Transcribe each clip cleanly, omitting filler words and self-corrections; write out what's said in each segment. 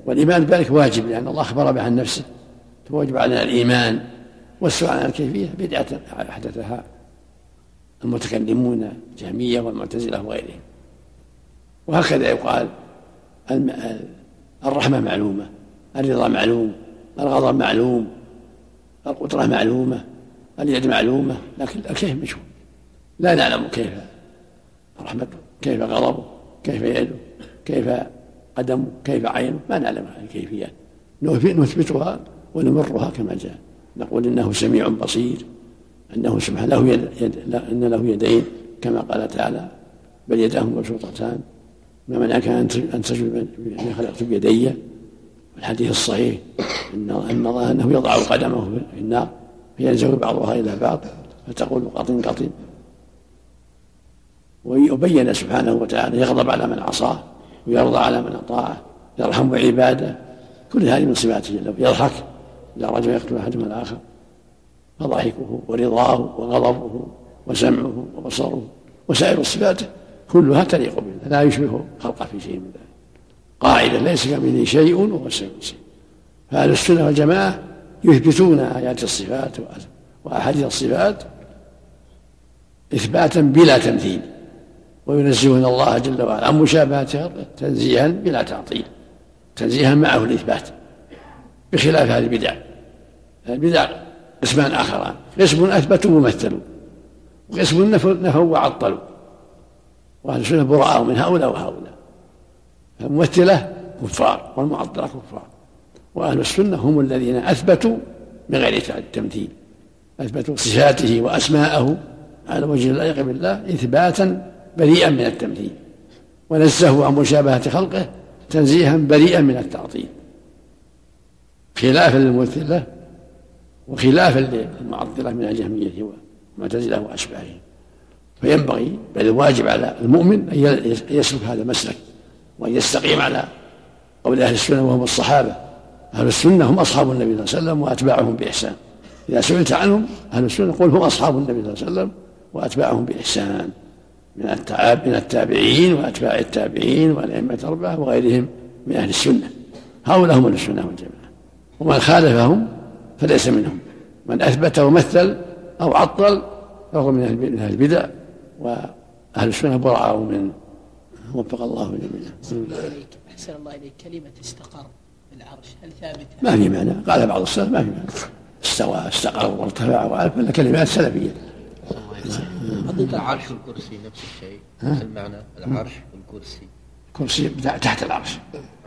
والإيمان بذلك واجب لأن الله أخبر به عن نفسه، فواجب علينا الإيمان. والسؤال عن الكيفية بدعة أحدثها المتكلمون الجهمية والمعتزلة وغيرهم. وهكذا يقال الرحمة معلومة، الرضا معلوم، الغضب معلوم، القدرة معلومة، اليد معلومة، لكن الكيف مجهول، لا نعلم كيف رحمته، كيف غضبه، كيف يده، كيف قدمه، كيف عينه، ما نعلم الكيفيات، نثبتها ونمرها كما جاء. نقول إنه سميع بصير، أنه سبحانه إن له يدين كما قال تعالى بل يداه مبسوطتان، ما منعك أن تسجد بما خلقت بيدي. الحديث الصحيح أن الله أنه يضع قدمه في النار فينزوي بعضها إلى بعض فتقول قطن قطن. ويبين سبحانه وتعالى يغضب على من عصاه ويرضى على من أطاعه، يرحم عباده، كل هذه من صفاته جل وعلا. يضحك إذا رجل يقتل أحدهما الآخر، فضحكه ورضاه وغضبه وسمعه وبصره وسائر الصفات كلها تليق به، لا يشبه خلقه في شيء من ذلك. قاعدة ليس كمثله شيء وهو السميع البصير. فأهل السنة والجماعة يثبتون آيات الصفات وأحاديث الصفات إثباتا بلا تمثيل، وينزهون الله جل وعلا عن مشابهته تنزيها بلا تعطيل، تنزيها معه الإثبات، بخلاف هذه البدع. البدع قسمان آخران: قسم أثبتوا ومثلوا، وقسم نفوا وعطلوا. وأهل السنة براء من هؤلاء وهؤلاء، الممثلة كفار والمعطلة كفار، وأهل السنة هم الذين أثبتوا بغير تمثيل، أثبتوا صفاته وأسماءه على وجه اللائق بالله إثباتا بريئا من التمثيل، ونزهوا عن مشابهة خلقه تنزيها بريئا من التعطيل، خلافا للممثلة وخلافا للمعطلة من الجهمية والمعتزلة وأشباههم. فينبغي بل الواجب على المؤمن أن يسلك هذا المسلك وأن يستقيم على قول أهل السنة وهم الصحابة. أهل السنة هم أصحاب النبي صلى الله عليه وسلم وأتباعهم بإحسان. إذا سئلت عنهم أهل السنة قل هم أصحاب النبي صلى الله عليه وسلم وأتباعهم بإحسان من التابعين وأتباع التابعين والأئمة الأربعة وغيرهم من أهل السنة. هؤلاء هم أهل السنة والجماعة، ومن خالفهم فليس منهم. من أثبت ومثل أو عطل فهو من أهل البدع، وأهل السنة براء منه. وفق الله جميعا. أحسن الله إليك، كلمة استقر العرش هل ثابتة؟ ما في معنى، قال بعض السلف ما في معنى، استوى استقر وارتفع وعرف، إلا كلمات سلفية. العرش والكرسي نفس الشيء، المعنى العرش والكرسي. الكرسي تحت العرش،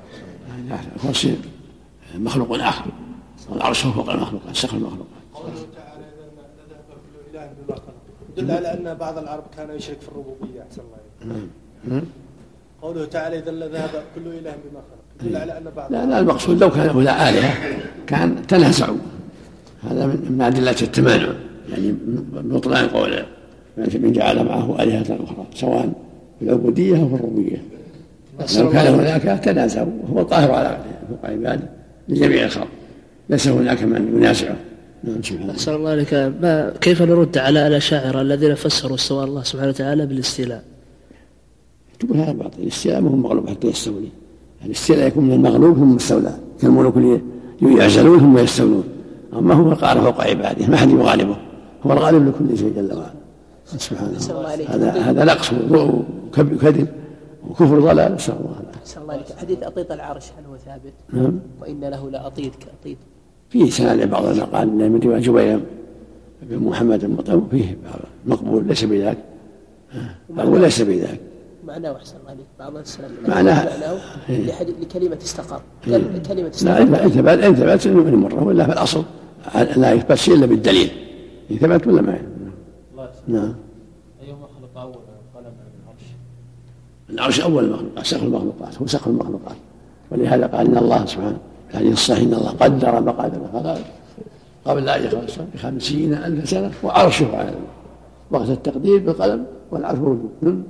الكرسي مخلوق آخر، والعرش هو فوق المخلوقات، سقف المخلوقات. قوله تعالى إذا ذهب كل إله بما خلق يدل على أن بعض العرب كان يشرك في الربوبية. أحسن الله. قوله تعالى إذا ذهب كل إله بما خلق يدل على أن بعض لا المقصود لو كان هؤلاء آلهة كان تنازعوا، هذا من أدلة التمانع، يعني بطلان قوله من جعل معه آلهة أخرى سواء في العبودية أو في الربوبية. لو كان هناك تنازعوا، وهو الطاهر على فوق عباده لجميع الخلق، ليس هناك من ينازعه. أحسن الله عليك، كيف نرد على الأشاعرة الذين فسروا استواء الله سبحانه وتعالى بالاستيلاء؟ تقول هذا باطل، الاستيلاء ما هو مغلوب حتى يستولي. الاستيلاء يكون من المغلوب ثم المستولى، كالملوك يعزلون ثم يستولون، أما هو القاهر فوق عباده ما حد يغالبه، هو الغالب لكل شيء جل وعلا سبحانه. هذا نقص وكذب وكفر ضلال، نسأل الله العافية. أحسن الله عليك، حديث أطيط العرش هل هو ثابت؟ وإن له لأطيط كأطيط. فيه سناد بعض المقال من رواية جبير بن محمد المطعم فيه مقبول ليس بذاك، مقبول ليس بذاك معناه. أحسن الله عليك، بعض السلام معناه لكلمة استقر. كلمة استقر إن ثبت من مرة، ولا في الأصل لا يثبت شيء إلا بالدليل، إن ثبت ولا ما. نعم. أي مخلوق أول قلم العرش؟ العرش أول المخلوقات، سقف المخلوقات، هو سقف المخلوقات. ولهذا قال إن الله سبحانه الحديث الصحيح إن الله قدر مقادير الخلائق قبل أن يخلق 50,000 سنة وعرشه على الماء، وقت التقدير بالقلم والعرش موجود.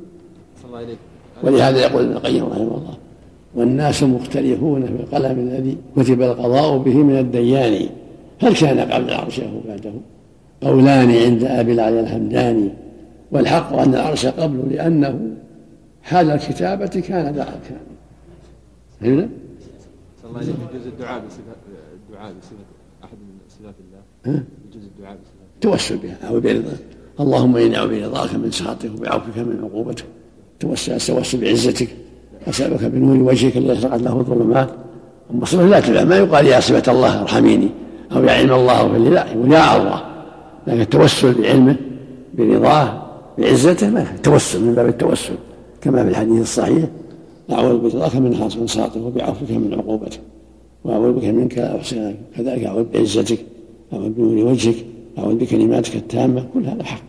ولهذا يقول ابن القيم رحمه الله: والناس مختلفون في القلم الذي كتب القضاء به من الديان، هل كان قبل العرش أو بعده؟ قولان عند أبي العلي الحمداني، والحق أن العرش قبله لأنه حال الكتابة كان ذا أركان. هنا الله يجوز الدعاء بصفة أحد من صفات الله. يجوز الدعاء بصفة توسل بها أو برضا. اللهم إني أعوذ برضاك من سخطك وبعفوك من عقوبتك. توسل بعزتك، أسألك بنور وجهك الذي أشرقت له الظلمات. أما صفة لا تبع، ما يقال يا صفة الله ارحميني أو يا علم الله أو لا، يقول يا الله. لكن التوسل بعلمه برضاه بعزته ما التوسل من باب التوسل، كما في الحديث الصحيح: أعوذ برضاك من سخطك وبعفوك من عقوبتك، وأعوذ بك منك لا أحصي، كذلك أعوذ بعزتك، أعوذ بنور وجهك، أعوذ بكلماتك التامة. كل هذا حق.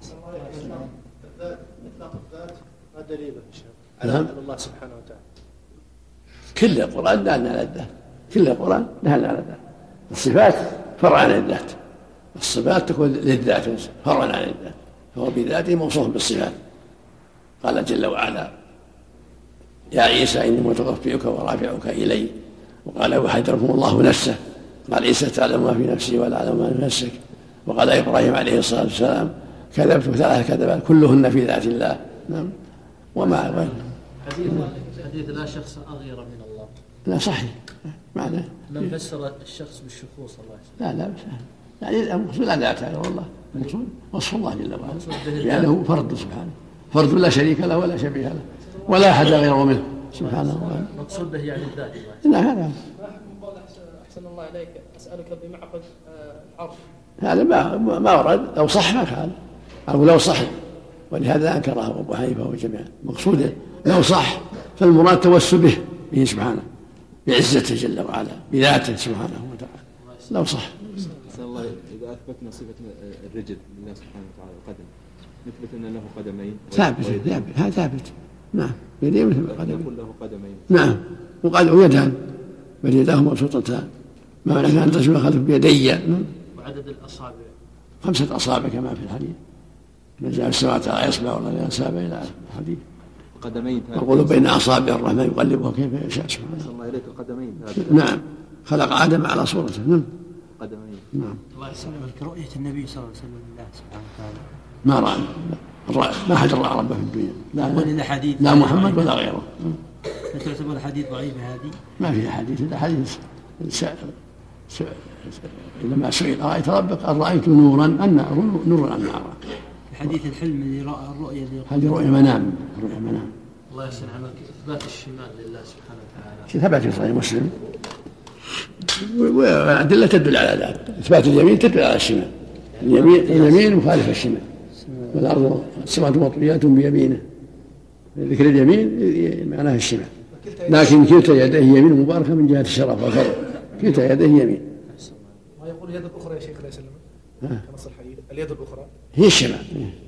إطلاق الذات ما دليله على أن الله سبحانه وتعالى. كل القرآن دلنا على الذات، كل القرآن دلنا على الذات. الصفات فرع عن الذات، الصفات تكون للذات فرع عن الذات، فهو بذاته موصوف بالصفات. قال جل وعلا: يا عيسى إني متوفيك ورافعك إلي. وقال: وحذركم الله نفسه. قال عيسى: تعلم ما في نفسي ولا أعلم ما في نفسك. وقال إبراهيم عليه الصلاة والسلام: كذبت 3 كذبات كلهن في ذات الله. نعم. وما غير حديث لا شخص أغير من الله، لا صحيح معناه من فسر الشخص بالشخوص الله لا يعني المقصود لا تعالى والله، المقصود وصف الله جل وعلا لأنه فرد سبحانه، فرد لا شريك له ولا شبيه له ولا أحد غيره منه سبحانه وتعالى. المقصود به يعني الذات. لا هذا أحسن الله عليك، أسألك بمعقد العرش. هذا ما ورد، لو صح ما كان، أو لو صح، ولهذا أنكره أبو حنيفة وجميعا. مقصوده لو صح فالمراد توسل به سبحانه، بعزته جل وعلا، بذاته سبحانه وتعالى، لو صح. نسأل الله إذا أثبتنا صفة الرجل لله سبحانه وتعالى القدم، نثبت أن له قدمين. ثابت، هذا ثابت. نعم، يدين مثل القدم. يقول له قدمين. نعم، وقال يدان بل يداه مبسوطتان، ما معنى أن تشبه خلف بيدي. وعدد الأصابع 5 أصابع كما في الحديث: من جاء السماوات على إصبع والله أصابع إلى الحديث. قدمين يقول بين أصابع الرحمن يقلبها كيف يشاء سبحانه. نسأل الله إليك القدمين. نعم، خلق آدم على صورته. نعم، قدمين. نعم. الله يسلمك، رؤية النبي صلى الله عليه وسلم لله سبحانه وتعالى ما رأى، ما أحد رأى ربه في الدنيا، لا محمد ولا غيره. تعتبر حديث ضعيفة هذه؟ ما فيها حديث، إلا حديث لما سئل: أرأيت ربك؟ قال: رأيت نورا نورا أن أرى. حديث الحلم اللي رأى الرؤيا هذه رؤيا منام. الله يسلم عنك. إثبات الشمال لله سبحانه وتعالى ثبت في صحيح مسلم، والأدلة تدل على ذلك. إثبات اليمين تدل على الشمال، اليمين مخالف الشمال. والأرض السماوات مطويات بيمينه، ذكر اليمين معناه الشمال، لكن كلتا يديه يمين مباركة من جهة الشرف والفضل، كلتا يديه يمين. ما يقول اليد الأخرى يا شيخ الله يسلمك كنص الحديث، اليد الأخرى هي الشمال.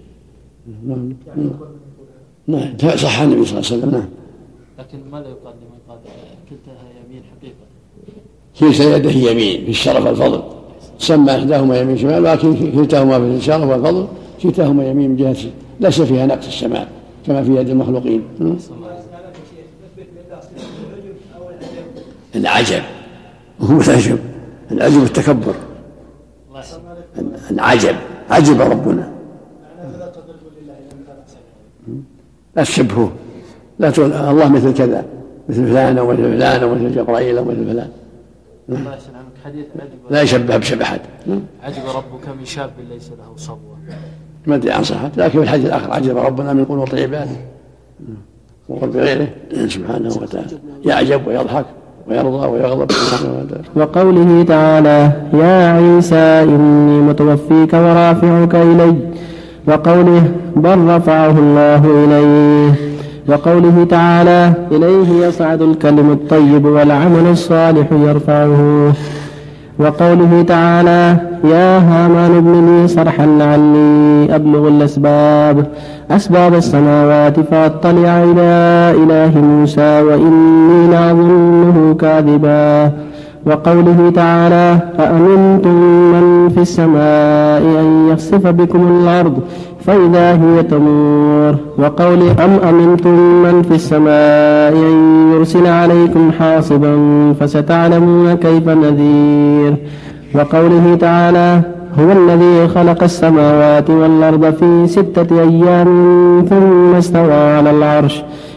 نعم، صح النبي صلى الله عليه وسلم. نعم. لكن ماذا يقال لمن قال كلتها يمين حقيقة؟ كلتا يديه يمين في الشرف والفضل، سمى إحداهما يمين شمال، لكن كلتاهما في الشرف والفضل، كلتاهما يمين من جهة ليس فيها نقص الشمال كما في يد المخلوقين. العجب هو العجب، العجب التكبر، العجب عجب ربنا. لا تشبهه، لا تقول الله مثل كذا، مثل فلان أو مثل فلان أو مثل جبرائيل أو مثل فلان. الله يسلمك. حديث عجب لا يشبه بشبه أحد. عجب ربك من شاب ليس له صبوة. ما أدري عن صحته، لكن في الحديث الآخر: عجب ربنا من قنوط عباده، وقل بغيره سبحانه وتعالى. يعجب ويضحك ويرضى ويغضب سبحانه وتعالى. وقوله تعالى: يا عيسى إني متوفيك ورافعك إلي. وقوله: بل رفعه الله إليه. وقوله تعالى: إليه يصعد الكلم الطيب والعمل الصالح يرفعه. وقوله تعالى: يا هامان ابن لي صرحا لعلي أبلغ أسباب السماوات فأطلع إلى إله موسى وإني لأظنه كاذبا. وقوله تعالى: أأمنتم من في السماء أن يخسف بكم الأرض فإذا هي تمور. وقوله: أم أمنتم من في السماء أن يرسل عليكم حاصبا فستعلمون كيف نذير. وقوله تعالى: هو الذي خلق السماوات والأرض في 6 أيام ثم استوى على العرش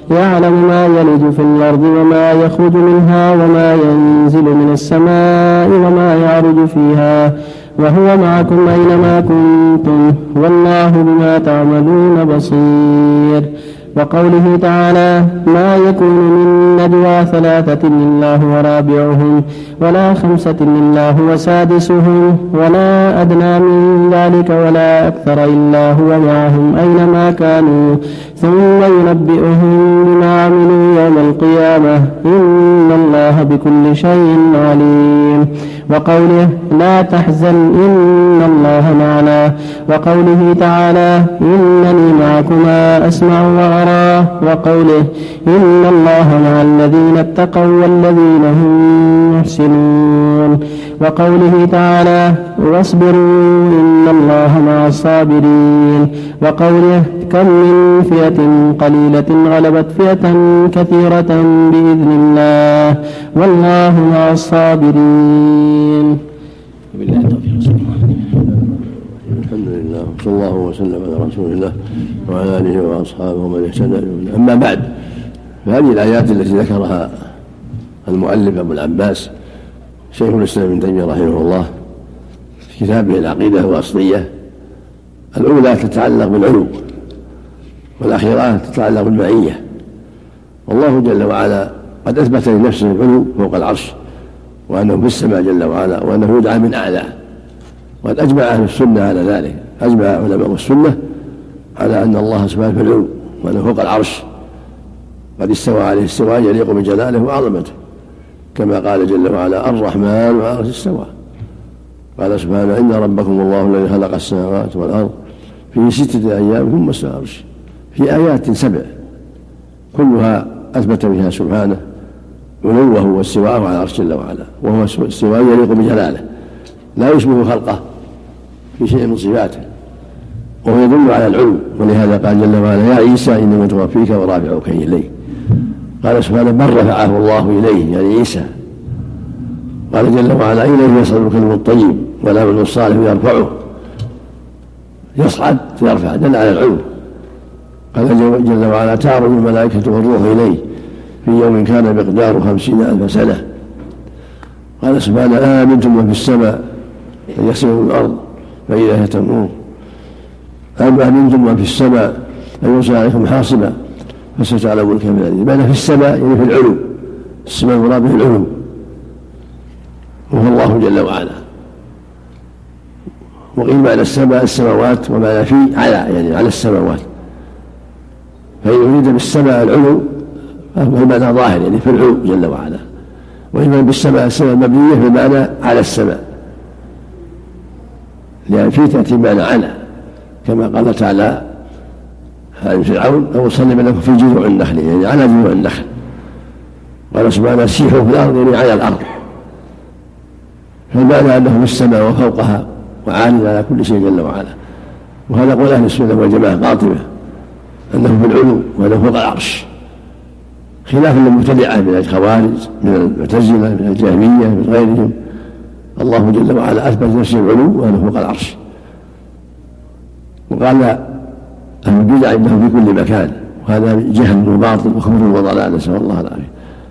يعلم ما يلج في الأرض وما يخرج منها وما ينزل من السماء وما يعرج فيها وهو معكم أينما كنتم والله بما تعملون بصير. وقوله تعالى ما يكون من نجوى ثلاثة إلا هو رابعهم ولا خمسة إلا هو سادسهم ولا أدنى من ذلك ولا أكثر إلا هو معهم أينما كانوا ثم ينبئهم بما عملوا يوم القيامة إن الله بكل شيء عليم. وقوله لا تحزن إن الله معنا. وقوله تعالى إنني معكما أسمع وأرى. وقوله إن الله مع الذين اتقوا والذين هم محسنون. وقوله تعالى واصبروا إن الله مع الصابرين. وقوله كم من فئة قليلة غلبت فئة كثيرة بإذن الله والله مع الصابرين. الحمد لله صلى الله وسلم على رسول الله وعلى آله وأصحابه ومن اهتدى. أما بعد، فهذه الآيات التي ذكرها المؤلف أبو العباس شيخ الإسلام ابن تيمية رحمه الله في كتابه العقيدة الواسطية، الأولى تتعلق بالعلو والأخيرة تتعلق بالمعية. والله جل وعلا قد أثبت لنفسه العلو فوق العرش وأنه في السماء جل وعلا وأنه يدعى من أعلى، وقد أجمع أهل السنة على ذلك، أجمع علماء السنة على أن الله سبحانه في العلو وأنه فوق العرش قد استوى عليه استواء يليق بجلاله وعظمته، كما قال جل وعلا الرحمن على العرش استوى. قال سبحانه إن ربكم الله الذي خلق السماوات والأرض في 6 أيام ثم استوى على العرش، في آيات 7 كلها أثبت بها سبحانه علوه واستواءه على العرش جل وعلا، وهو استواء يليق بجلاله لا يشبه خلقه في شيء من صفاته، وهو يدل على العلو. ولهذا قال جل وعلا يا عيسى إني متوفيك ورافعك إليه. قال سبحانه بل رفعه الله إليه يعني عيسى. قال جل وعلا إليه يصعد الكلم الطيب والعمل الصالح يرفعه، يصعد يرفع دل على العلو. قال جل وعلا تعرج الملائكة والروح إليه في يوم كان مقداره 50,000 سنة. قال سبحانه آمنتم من في السماء أن يخسفوا الأرض فإذا هي تمور، أم أمنتم من في السماء أن يرسل عليكم حاصبا فستعلمون كيف نذير. معنى في السماء يعني في العلو، السماء المراد به العلو وهو الله جل وعلا. وقيل معنى السماء السماوات ومعنى في على يعني على السماوات، فإن أريد بالسماء العلو فهو المعنى ظاهر يعني في العلو جل وعلا، وإما بالسماء السماء المبنية بمعنى على السماء، لأن في تأتي معنى على كما قال تعالى عن فرعون أو صلب لكم في جذوع النخل يعني على جذوع النخل. قال سبحانه سيحوا في الأرض يعني على الأرض، فالمعنى أنه في السماء وفوقها وعالٍ على كل شيء جل وعلا. وهذا قول أهل السنة والجماعة قاطبة أنه في العلو وأنه فوق العرش، خلافا للمبتدعة من الخوارج من المعتزلة من الجهمية من غيرهم. الله جل وعلا أثبت نفسه العلو وأنه فوق العرش، وقال أهل البدع إنه في كل مكان، وهذا جهل وباطل وكفر وضلال نسأل الله العافية.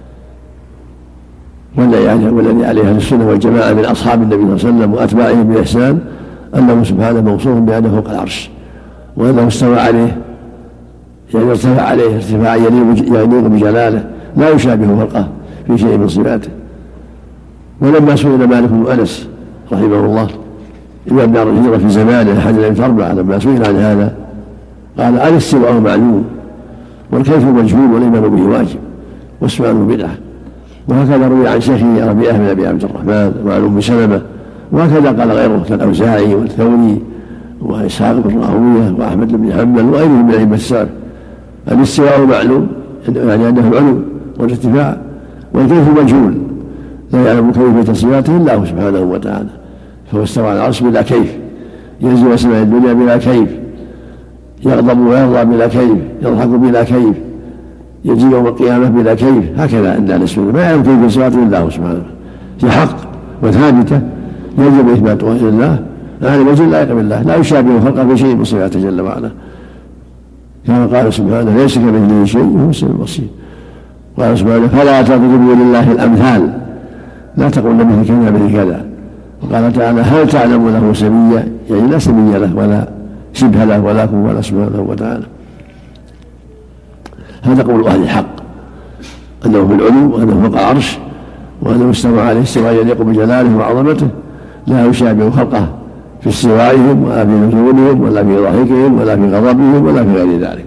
والذي عليه أهل السنة والجماعة من أصحاب النبي صلى الله عليه وسلم وأتباعهم بإحسان أنه سبحانه موصوف بأنه فوق العرش، وأنه استوى عليه يعني ارتفع عليه ارتفاعا يليق بجلاله لا يشابه خلقه في شيء من صفاته. ولما سئل مالك بن أنس رحمه الله إمام دار الهجرة في زمانه أحد الأئمة 4 لما سئل عن هذا قال الاستواء معلوم والكيف مجهول والإيمان به واجب والسؤال بدعة. وهكذا روي عن شيخه ربيعة بن أبي عبد الرحمن وعن أم سلمة، وهكذا قال غيره كالأوزاعي والثوري وإسحاق بن راهوية وأحمد بن حنبل وغيرهم من الأئمة السابقة. الاستواء معلوم يعني أنه العلو والارتفاع، والكيف مجهول لا يعلم كيفية صفاته إلا هو سبحانه وتعالى. فهو استوى على العرش بلا كيف، ينزل سماء الدنيا بلا كيف، يغضب ويرضى بلا كيف، يضحك بلا كيف، يجي يوم القيامة بلا كيف. هكذا عند أهل السنة ما يعلم كيف صفاته إلا هو سبحانه، في حق وثابتة يجب إثبات غير الله. هذا وجه لا يقبل الله لا يشابه خلقه في شيء من صفاته جل وعلا. كما قال سبحانه ليس كمثله شيء وهو السميع البصير. قال سبحانه فلا تضربوا لله الأمثال لا تقولن مثل كذا مثل كذا. وقال تعالى هل تعلم له سميا يعني لا سمي له ولا شبه له ولا كفوا له سبحانه وتعالى. هذا قول أهل الحق أنه في العلو وأنه فوق العرش وأنه استوى عليه استواء يليق بجلاله وعظمته لا يشابه خلقه في استوائهم ولا في نزولهم ولا في ضحكهم ولا في غضبهم ولا في غير ذلك.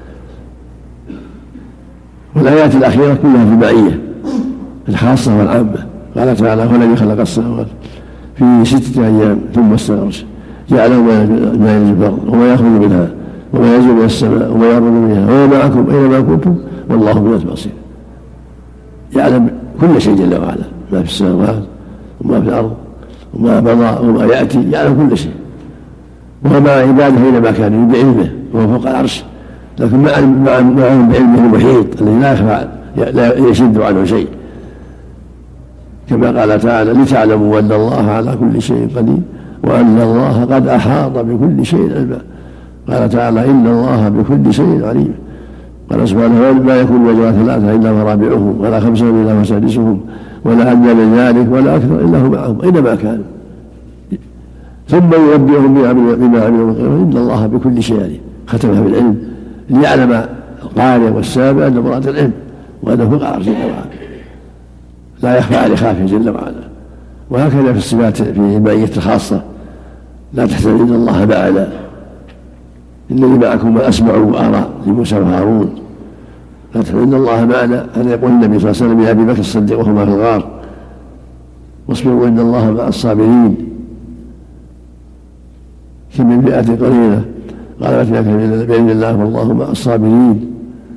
والآيات الأخيرة كلها في المعية الخاصة والعامة. قال تعالى هو الذي خلق السماوات في 6 أيام ثم استوى على العرش يعلم ما يلج الأرض وما يخرج منها وما ينزل من السماء وما يعرض منها وهو معكم أينما كنتم والله بما بصير. يعلم كل شيء جل وعلا ما في السماوات وما في الأرض وما مضى وما يأتي يعلم كل شيء وهو مع عباده أينما كانوا بعلمه وهو فوق العرش لكن معهم بعلمه المحيط الذي لا يخفى لا يشد عنه شيء كما قال تعالى لتعلموا أن الله على كل شيء قدير وأن الله قد أحاط بكل شيء علما. قال تعالى إن الله بكل شيء عليم. قال سبحانه ما يكون وجوه 3 إلا مرابعهم ولا 5 إلا مسادسهم ولا أدنى من ذلك ولا أكثر إلا هو معهم أينما كانوا ثم ينبئهم بما عملوا إن الله بكل شيء عليم. ختمها بالعلم ليعلم القارئ والسامع أن مراد العلم وأنه فوق العرش جل وعلا لا يخفى عليه خافية جل وعلا. وهكذا في الصفات في المعية الخاصة لا تحتمل إن الله معنا إنني معكم وأسمع وأرى لموسى وهارون. لا تحتمل إن الله معنا هذا يقول النبي صلى الله عليه وسلم لأبي بكر الصديق وهما في الغار واصبروا إن الله مع الصابرين كم من فئة قليلة غلبت بإذن الله والله مع الصابرين.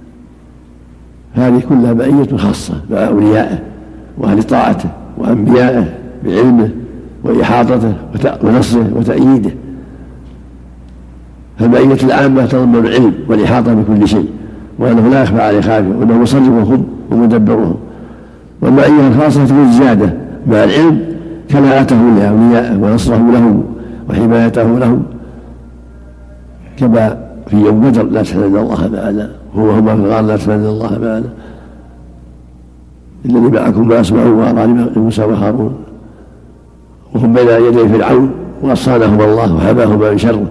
هذه كلها معية خاصة مع أوليائه وأهل طاعته وأنبيائه بعلمه وإحاطته ونصره وتأييده. فالمعية العامة تضمن العلم والإحاطة بكل شيء وأنه لا يخفى عليه خافية وأنه مصرفهم ومدبرهم. والمعية الخاصة تكون زيادة مع العلم كلاءته لأوليائه ونصره لهم وحمايته لهم كما في يوم بدر لا تحزن الله معنا هما في الغار لا تحزن الله معنا إنني معكم ما أسمع وأرى لموسى وهارون وهم بين يدي فرعون وصانهم الله وحماهما من شره.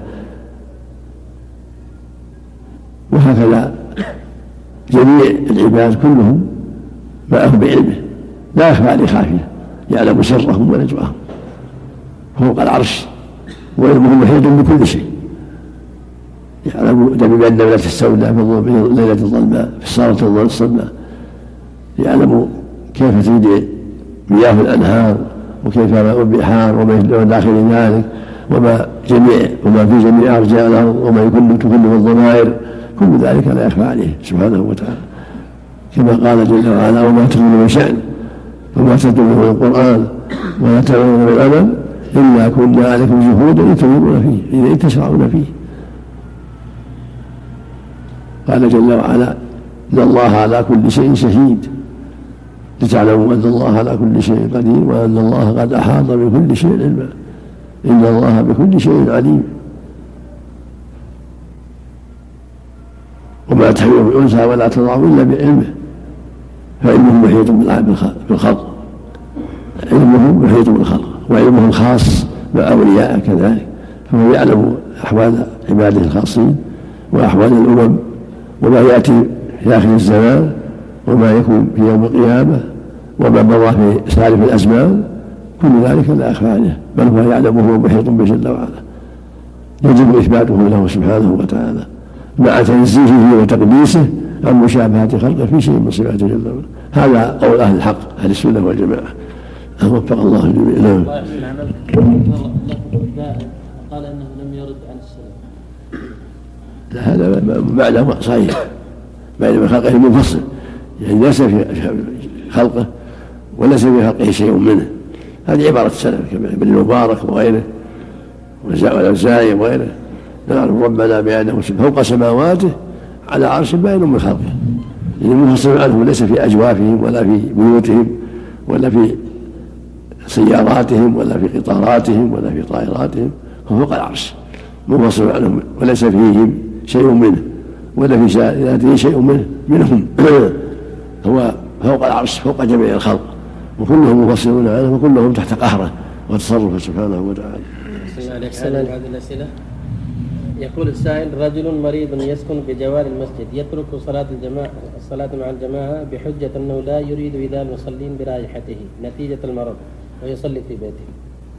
وهكذا جميع العباد كلهم معه بعلمه لا يخفى عليه خافية يعلم سرهم ونجواهم فوق العرش وعلمه محيط بكل شيء. يعلم دبيب النملة السوداء في الليلة الظلماء في السارة الصدماء. يعلم كيف تجري مياه الأنهار وكيف ماء البحار وما داخل ذلك وما في جميع أرجاء الأرض وما تكلم الضمائر كل ذلك لا يخفى عليه سبحانه وتعالى كما قال جل وعلا وما تغني من شأن وما تتلو من القرآن ولا تعملون من العمل إلا كنا عليكم شهودا تفيضون فيه إذا تشرعون فيه. قال جل وعلا إن الله على كل شيء شهيد لتعلموا أن الله على كل شيء قدير وأن الله قد أحاط بكل شيء علما إن الله بكل شيء عليم. وما تحمل من أنثى ولا تضع إلا بعلمه فعلمه محيط بالخلق علمه محيط بالخلق وعلمه الخاص مع أوليائه كذلك فهو يعلم أحوال عباده الخاصين وأحوال الأمم وما يأتي في آخر الزمان وما يكون في يوم القيامة وما مضى في سالف الأزمان كل ذلك لا يخفى عليه بل هو يعلمه ومحيط به جل وعلا. يجب إثباته له سبحانه وتعالى مع تنزيهه وتقديسه عن مشابهة خلقه في شيء من صفاته جل وعلا. هذا قول أهل الحق أهل السنة والجماعة وفق الله الجميع. نعم. قال انه لم يرد عن السلف. هذا معنى صحيح بين خلقه منفصل يعني ليس في خلقه وليس في خلقه شيء منه. هذه عبارة السلف كما ابن المبارك وغيره والأوزاعي وغيره. نعلم ربنا بأنه فوق سماواته على عرش باين من خلقه يعني منفصل عنه ليس في أجوافهم ولا في بيوتهم ولا في سياراتهم ولا في قطاراتهم ولا في طائراتهم هو فوق العرش منفصل عنهم وليس فيهم شيء منه ولا في ذاته شيء منهم هو فوق العرش فوق جميع الخلق، وكلهم مفصلون عنه وكلهم تحت قهره وتصرفه سبحانه وتعالى. هذه الأسئلة. يقول السائل: رجل مريض يسكن بجوار المسجد يترك الصلاة مع الجماعة بحجة أنه لا يريد إيذاء المصلين برائحته نتيجة المرض ويصلي في بيته.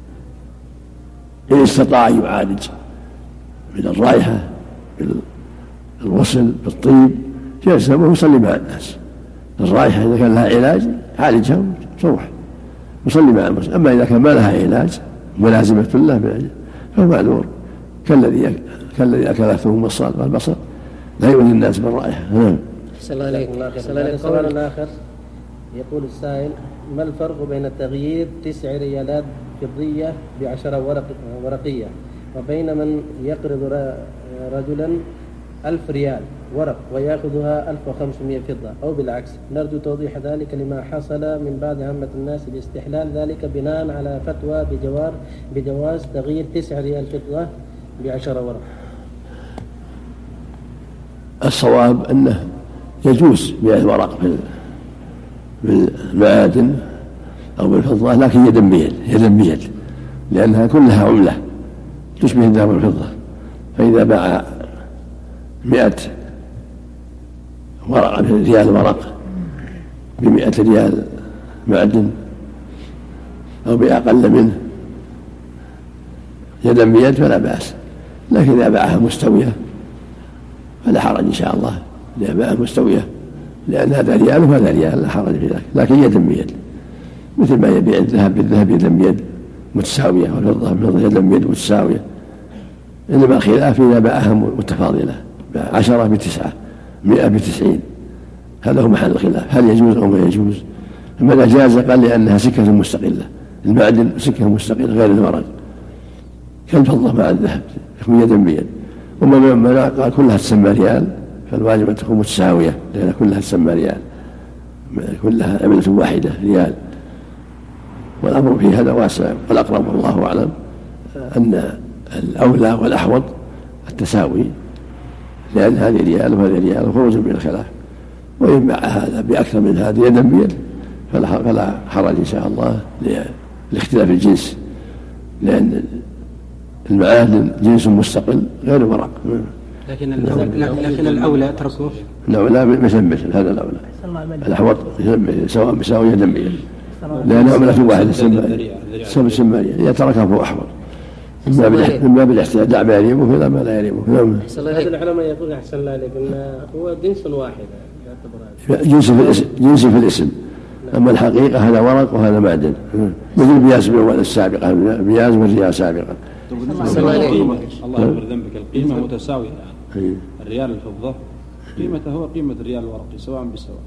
إن استطاع أن يعالج من الرائحة بالغسل بالطيب يلزمه يصلي مع الناس. الرائحة إذا كان لها علاج عالجها وتروح يصلي مع المسلم. أما إذا كان ما لها علاج ملازمة له فهو معذور كالذي أكل ثوم والبصر لا يؤذي الناس بالرائحة. صلى الله عليه وسلم. سؤال آخر. يقول السائل: ما الفرق بين تغيير 9 ريالات فضية ب10 ورقية وبين من يقرض رجلا 1000 ريال ورق ويأخذها 1500 فضة أو بالعكس؟ نرجو توضيح ذلك لما حصل من بعض عامة الناس باستحلال ذلك بناء على فتوى بجواز تغيير 9 ريال فضة ب10 ورق. الصواب أنه يجوز بيع الورق بالمعادن أو بالفضة، لكن يدا بيد لأنها كلها عملة تشبه الذهب والفضة. فإذا باع 100 ورقة ريال ورق ب100 ريال معدن أو بأقل منه يدا بيد فلا بأس، لكن إذا باعها مستوية فلا حرج إن شاء الله. إذا باعها مستوية لأن هذا ريال وهذا ريال لا حرج في ذلك، لكن يدا بيد مثل ما يبيع الذهب بالذهب يدا بيد متساوية والفضة بالفضة يدا بيد متساوية. إنما الخلاف إذا باعها متفاضلة 10 ب9 100 ب90 هذا هو محل الخلاف، هل يجوز أو ما يجوز. فمن أجاز قال لأنها سكة مستقلة، المعدن سكة مستقلة غير الورق كالفضة مع الذهب يكون يدا بيد. وما قال كلها تسمى ريال فالواجب أن تكون متساوية لأن كلها تسمى ريال، كلها عملة واحدة ريال. والأمر في هذا واسع، والأقرب والله أعلم أن الأولى والأحوط التساوي، لأن هذه ريال وهذه ريال وخروج من الخلاف. وإن باع هذا بأكثر من هذا يدا بيد فلا حرج إن شاء الله لاختلاف الجنس، لأن المعادن جنس مستقل غير ورق. لكن الأولى تركوه. الأولى مثل هذا الأولى، الأحوط سواء بساوي يدا بيد لأن عملة واحدة سمارية إذا تركها فهو أحوط من باب الاحتياط دع ما يريبه إلى ما لا يريبه. هذا العلماء يقول أحسن الله عليك أنه هو جنس واحد جنس في الاسم، أما الحقيقة هذا ورق وهذا معدن مثل بياس بالأول السابقة بياس والريال سابقا. الله يغفر ذنبك القيمة متساوية يعني. الريال الفضة قيمته هو قيمة الريال الورقي سواء بسواء.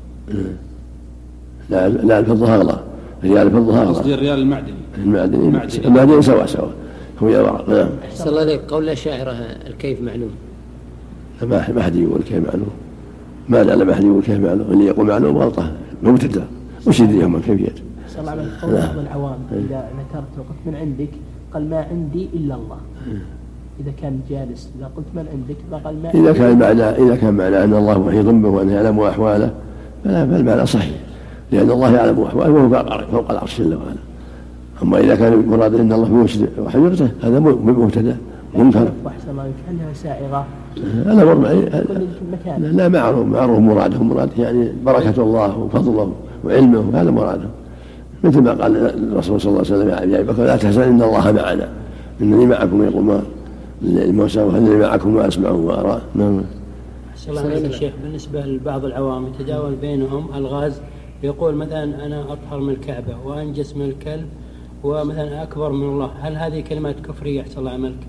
لا الفضة أغلى، الريال الفضة أغلى. قصدي الريال المعدن سوا هو الورق. نعم. أحسن الله عليك. قول الأشاعرة الكيف معلوم. ما حد يقول كيف معلوم، ما حد يقول كيف معلوم، اللي يقول معلوم غلطة مبتدأ وش يدريهم الكيفية. صلى الله عليه وسلم. بعض العوام إذا ذكرت وقلت من عندك قال ما عندي إلا الله. إذا كان جالس إذا قلت من عندك ما قال ما إذا كان معنى أن الله محيط به وأنه يعلم أحواله فالمعنى صحيح، لأن الله يعلم أحواله وهو فوق العرش جل وعلا. أما إذا كان مراد أن الله يوجد وحجرته هذا مبتدأ منكر. وأحسن الله كأنها سائغة. هذا لا معروف مراد يعني بركة الله وفضله وعلمه، هذا مراده. مثل ما قال الرسول صلى الله عليه وسلم يا أبي بكر لا تحزن إن الله معنا إنني معكم يقول الموسى وإنني معكم وأسمع وأرى. نعم. الله عليك شيخ. بالنسبة لبعض العوام يتجاوز بينهم الغاز، يقول مثلا أنا أطهر من الكعبة وأنجس من الكلب ومثلا أكبر من الله، هل هذه كلمات كفرية أحسن الله عملك؟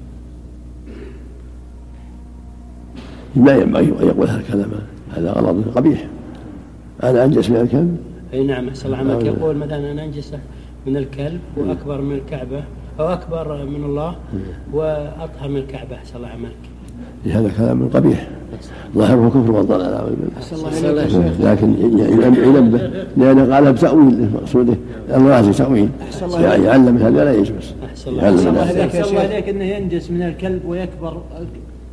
لا ينبغي أن يقول هذا الكلام، هذا غلط قبيح. أنا أنجس من الكلب. أي نعم أحسن الله عملك. يقول مثلا أنا أنجس من الكلب وأكبر من الكعبة أو أكبر من الله وأطهر من الكعبة أحسن الله عملك. هذا كلام قبيح ظاهره كفر والضلال، لكن ينبه لأنه قالها بتأويل مقصوده الغازي تأويل يعني يعلم هذا لا يجوز. أحسن الله عليك أنه ينجس من الكلب ويكبر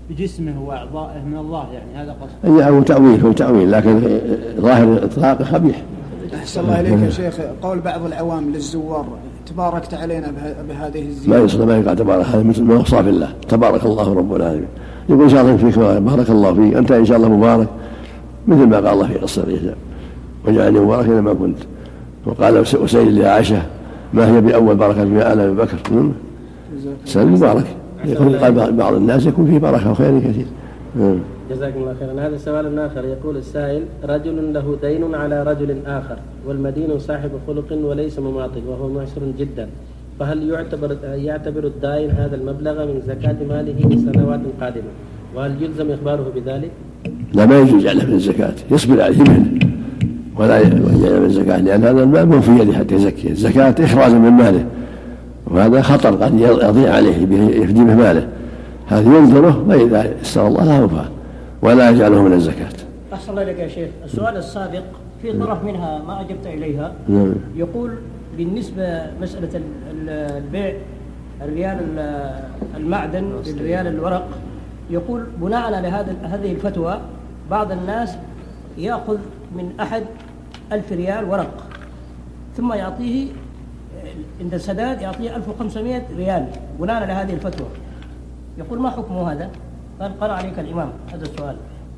بجسمه وأعضائه من الله، يعني هذا قصد. هو تأويل لكن ظاهر الإطلاق خبيح. أحسن الله إليك يا شيخ. قول بعض العوام للزوار تباركت علينا بهذه الزيارة، ما يصلح ما يقع تبارك، هذا مثل ما وصف الله تبارك الله رب العالمين. يقول إن شاء الله فيك بارك الله فيك، أنت إن شاء الله مبارك، مثل ما قال الله في قصة عيسى وجعلني مباركا أينما كنت. وقال أسيد لعائشة ما هي بأول بركة بما آل أبي بكر، سيد مبارك. يقول قال بعض الناس يكون فيه بركة وخير كثير. جزاكم الله خيرا. هذا سؤال آخر يقول السائل: رجل له دين على رجل آخر والمدين صاحب خلق وليس مماطل وهو معسر جدا، فهل يعتبر الدائن هذا المبلغ من زكاة ماله لسنوات قادمة، وهل يلزم إخباره بذلك؟ لا، ما يجوز عليه من الزكاة، يصبر عليه منه ولا يجعل من الزكاة، لأن هذا المال مو في يده حتى يزكيه. الزكاة إخراج من ماله، وهذا خطر قد يضيع عليه يفدي به ماله. هذا ينظره، وإذا استر الله لا يوفى ولا يجعله من الزكاة. أحسن الله لك يا شيخ. السؤال السابق في طرف منها ما أجبت إليها. يقول بالنسبة مسألة البيع الريال المعدن بالريال الورق، يقول بناء على هذه الفتوى بعض الناس يأخذ من أحد 1000 ريال ورق ثم يعطيه عند السداد يعطيه 1500 ريال بناء على هذه الفتوى. يقول ما حكمه هذا؟ قال قرأ عليك الإمام هذا السؤال.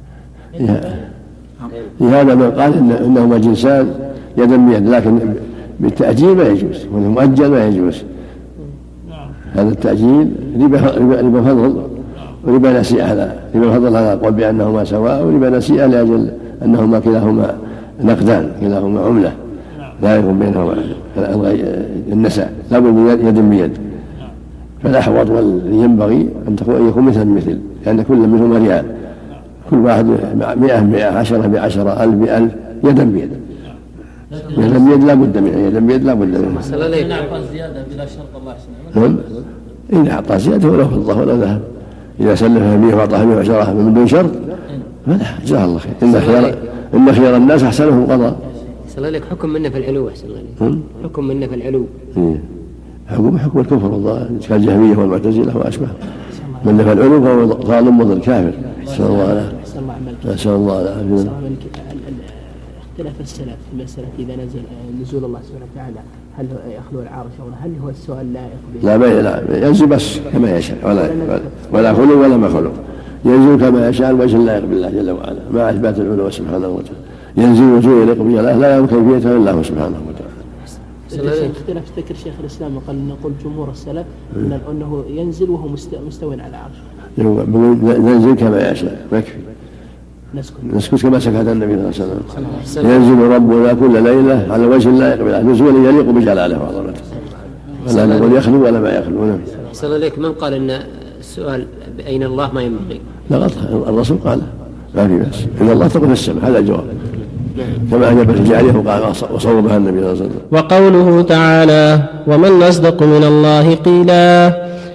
هذا من قال إنهما جنسان يدا بيد، لكن بالتأجيل ما يجوز، والمؤجل ما يجوز. هذا التأجيل ربا فضل وربا نسيئة. هذا ربا فضل هذا قول بأنهما سواء، وربا نسيئة لأجل أنهما كلاهما نقدان، كلاهما عملة لا يكون بينهما النساء، لا بد من يد بيد. فالأحوط والينبغي أن يكون مثل، لأن كل منهما ريال، كل واحد 100 10 ب10 1000 ب1000 يدا بيد. يدا بيد لا بد منه، يدا بيد لا بد منه. إن أعطى زيادة بلا شرط الله يسلمك. إن أعطى زيادة ولو فضة ولا ذهب، إذا سلفها 100 وأعطاها 100 وشراها من دون شرط فلا، جزاه الله خير. إن خير الناس أحسنهم قضاء. أحسن لك. حكم منه في العلو. أحسن لك. حكم منه في العلو. حكم الكفر كالجهمية والمعتزلة وأشبه. من نفى العلو فهو ظالم مضل كافر. نسأل الله العافية. اختلاف السلف في مسألة إذا نزول الله سبحانه وتعالى هل يخلو العرش أو هل هو السؤال لائق به؟ لا ينزل بس كما يشاء، ولا خلو ولا ما خلو، ينزل كما يشاء الوجه اللائق بالله جل وعلا مع إثبات العلو سبحانه وتعالى. ينزل وجوه يليق بجلاله لا يمكن كيفيته إلا هو سبحانه وتعالى. اختلاف ذكر شيخ الإسلام وقال نقول جمهور السلف أنه ينزل وهو مستوى على العرش. ينزل كما يشاء ويكفي. نسكت كما سكت النبي صلى الله عليه وسلم. ينزل ربنا كل ليلة على وجه اللائق بالله، نزولا يليق بجلاله وعظمته، ولا نقول يخلو ولا ما يخلو. أحسن إليك. من قال إن السؤال بأين الله ما ينبغي؟ لا، الرسول قال ما في بأس، إن الله تقول في السماء، هذا الجواب كما أجاب الجارية وقال وصوبها النبي صلى الله عليه وسلم. وقوله تعالى: ومن أصدق من الله قيلا.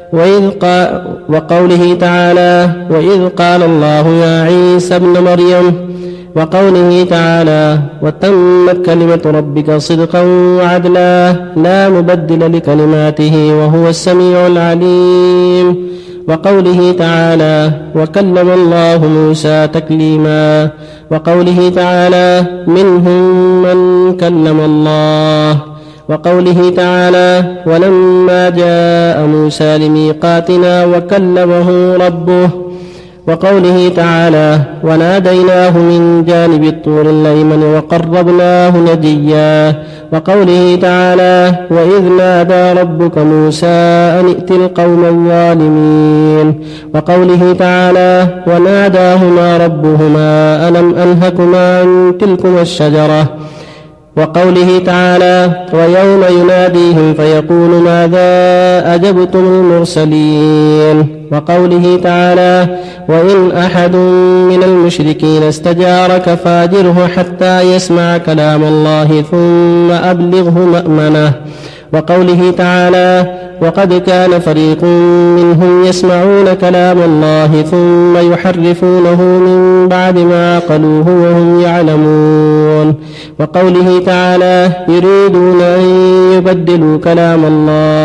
وقوله تعالى: وإذ قال الله يا عيسى ابن مريم. وقوله تعالى: وتمت كلمة ربك صدقا وعدلا لا مبدل لكلماته وهو السميع العليم. وقوله تعالى: وكلم الله موسى تكليما. وقوله تعالى: منهم من كلم الله. وقوله تعالى: ولما جاء موسى لميقاتنا وكلمه ربه. وقوله تعالى: وناديناه من جانب الطور الأيمن وقربناه نجيا. وقوله تعالى: وإذ نادى ربك موسى أن ائت القوم الظالمين. وقوله تعالى: وناداهما ربهما ألم أنهكما عن تلكما الشجرة. وقوله تعالى: ويوم يناديهم فيقول ماذا أجبتم المرسلين. وقوله تعالى: وإن أحد من المشركين استجارك فاجره حتى يسمع كلام الله ثم أبلغه مأمنه. وقوله تعالى: وقد كان فريق منهم يسمعون كلام الله ثم يحرفونه من بعد ما عقلوه وهم يعلمون. وقوله تعالى: يريدون أن يبدلوا كلام الله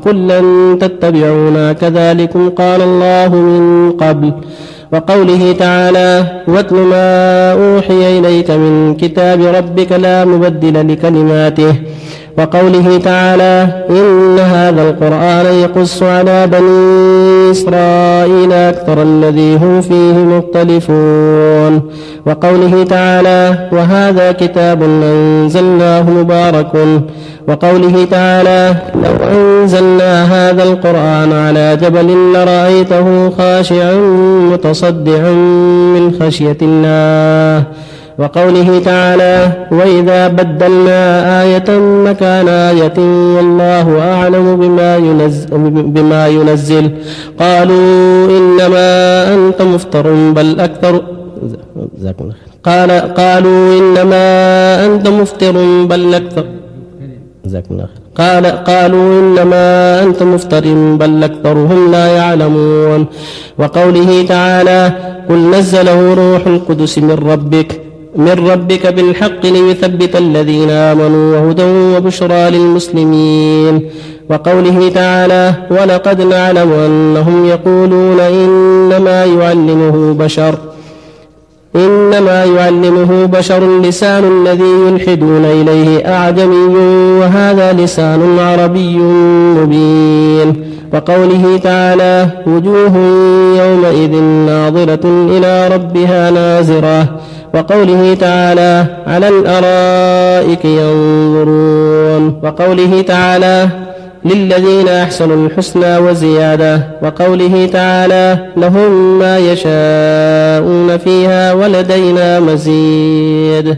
أكلا تتبعونا كذلكم قال الله من قبل. وقوله تعالى واتل ما أوحي إليك من كتاب ربك لا مبدل لكلماته. وقوله تعالى إن هذا القرآن يقص على بني إسرائيل أكثر الذي هم فيه مختلفون. وقوله تعالى وهذا كتاب أنزلناه مبارك. وقوله تعالى لو أنزلنا هذا القرآن على جبل لرأيته خاشعا متصدعا من خشية الله. وقوله تعالى وإذا بدلنا آية مكان آية والله أعلم بما ينزل قالوا إنما أنت مفتر بل أكثر قالوا إنما أنت مفتر بل أكثر قالوا إنما أنت مفتر بل أكثرهم لا يعلمون. وقوله تعالى قل نزله روح القدس من ربك بالحق ليثبت الذين آمنوا وهدى وبشرى للمسلمين. وقوله تعالى ولقد نعلم أنهم يقولون إنما يعلمه بشر لسان الذي يلحدون إليه أعجمي وهذا لسان عربي مبين. وقوله تعالى وجوه يومئذ ناظرة إلى ربها نازرة. وقوله تعالى على الأرائك ينظرون. وقوله تعالى للذين أحسنوا الحسنى وزيادة. وقوله تعالى لهم ما يشاءون فيها ولدينا مزيد.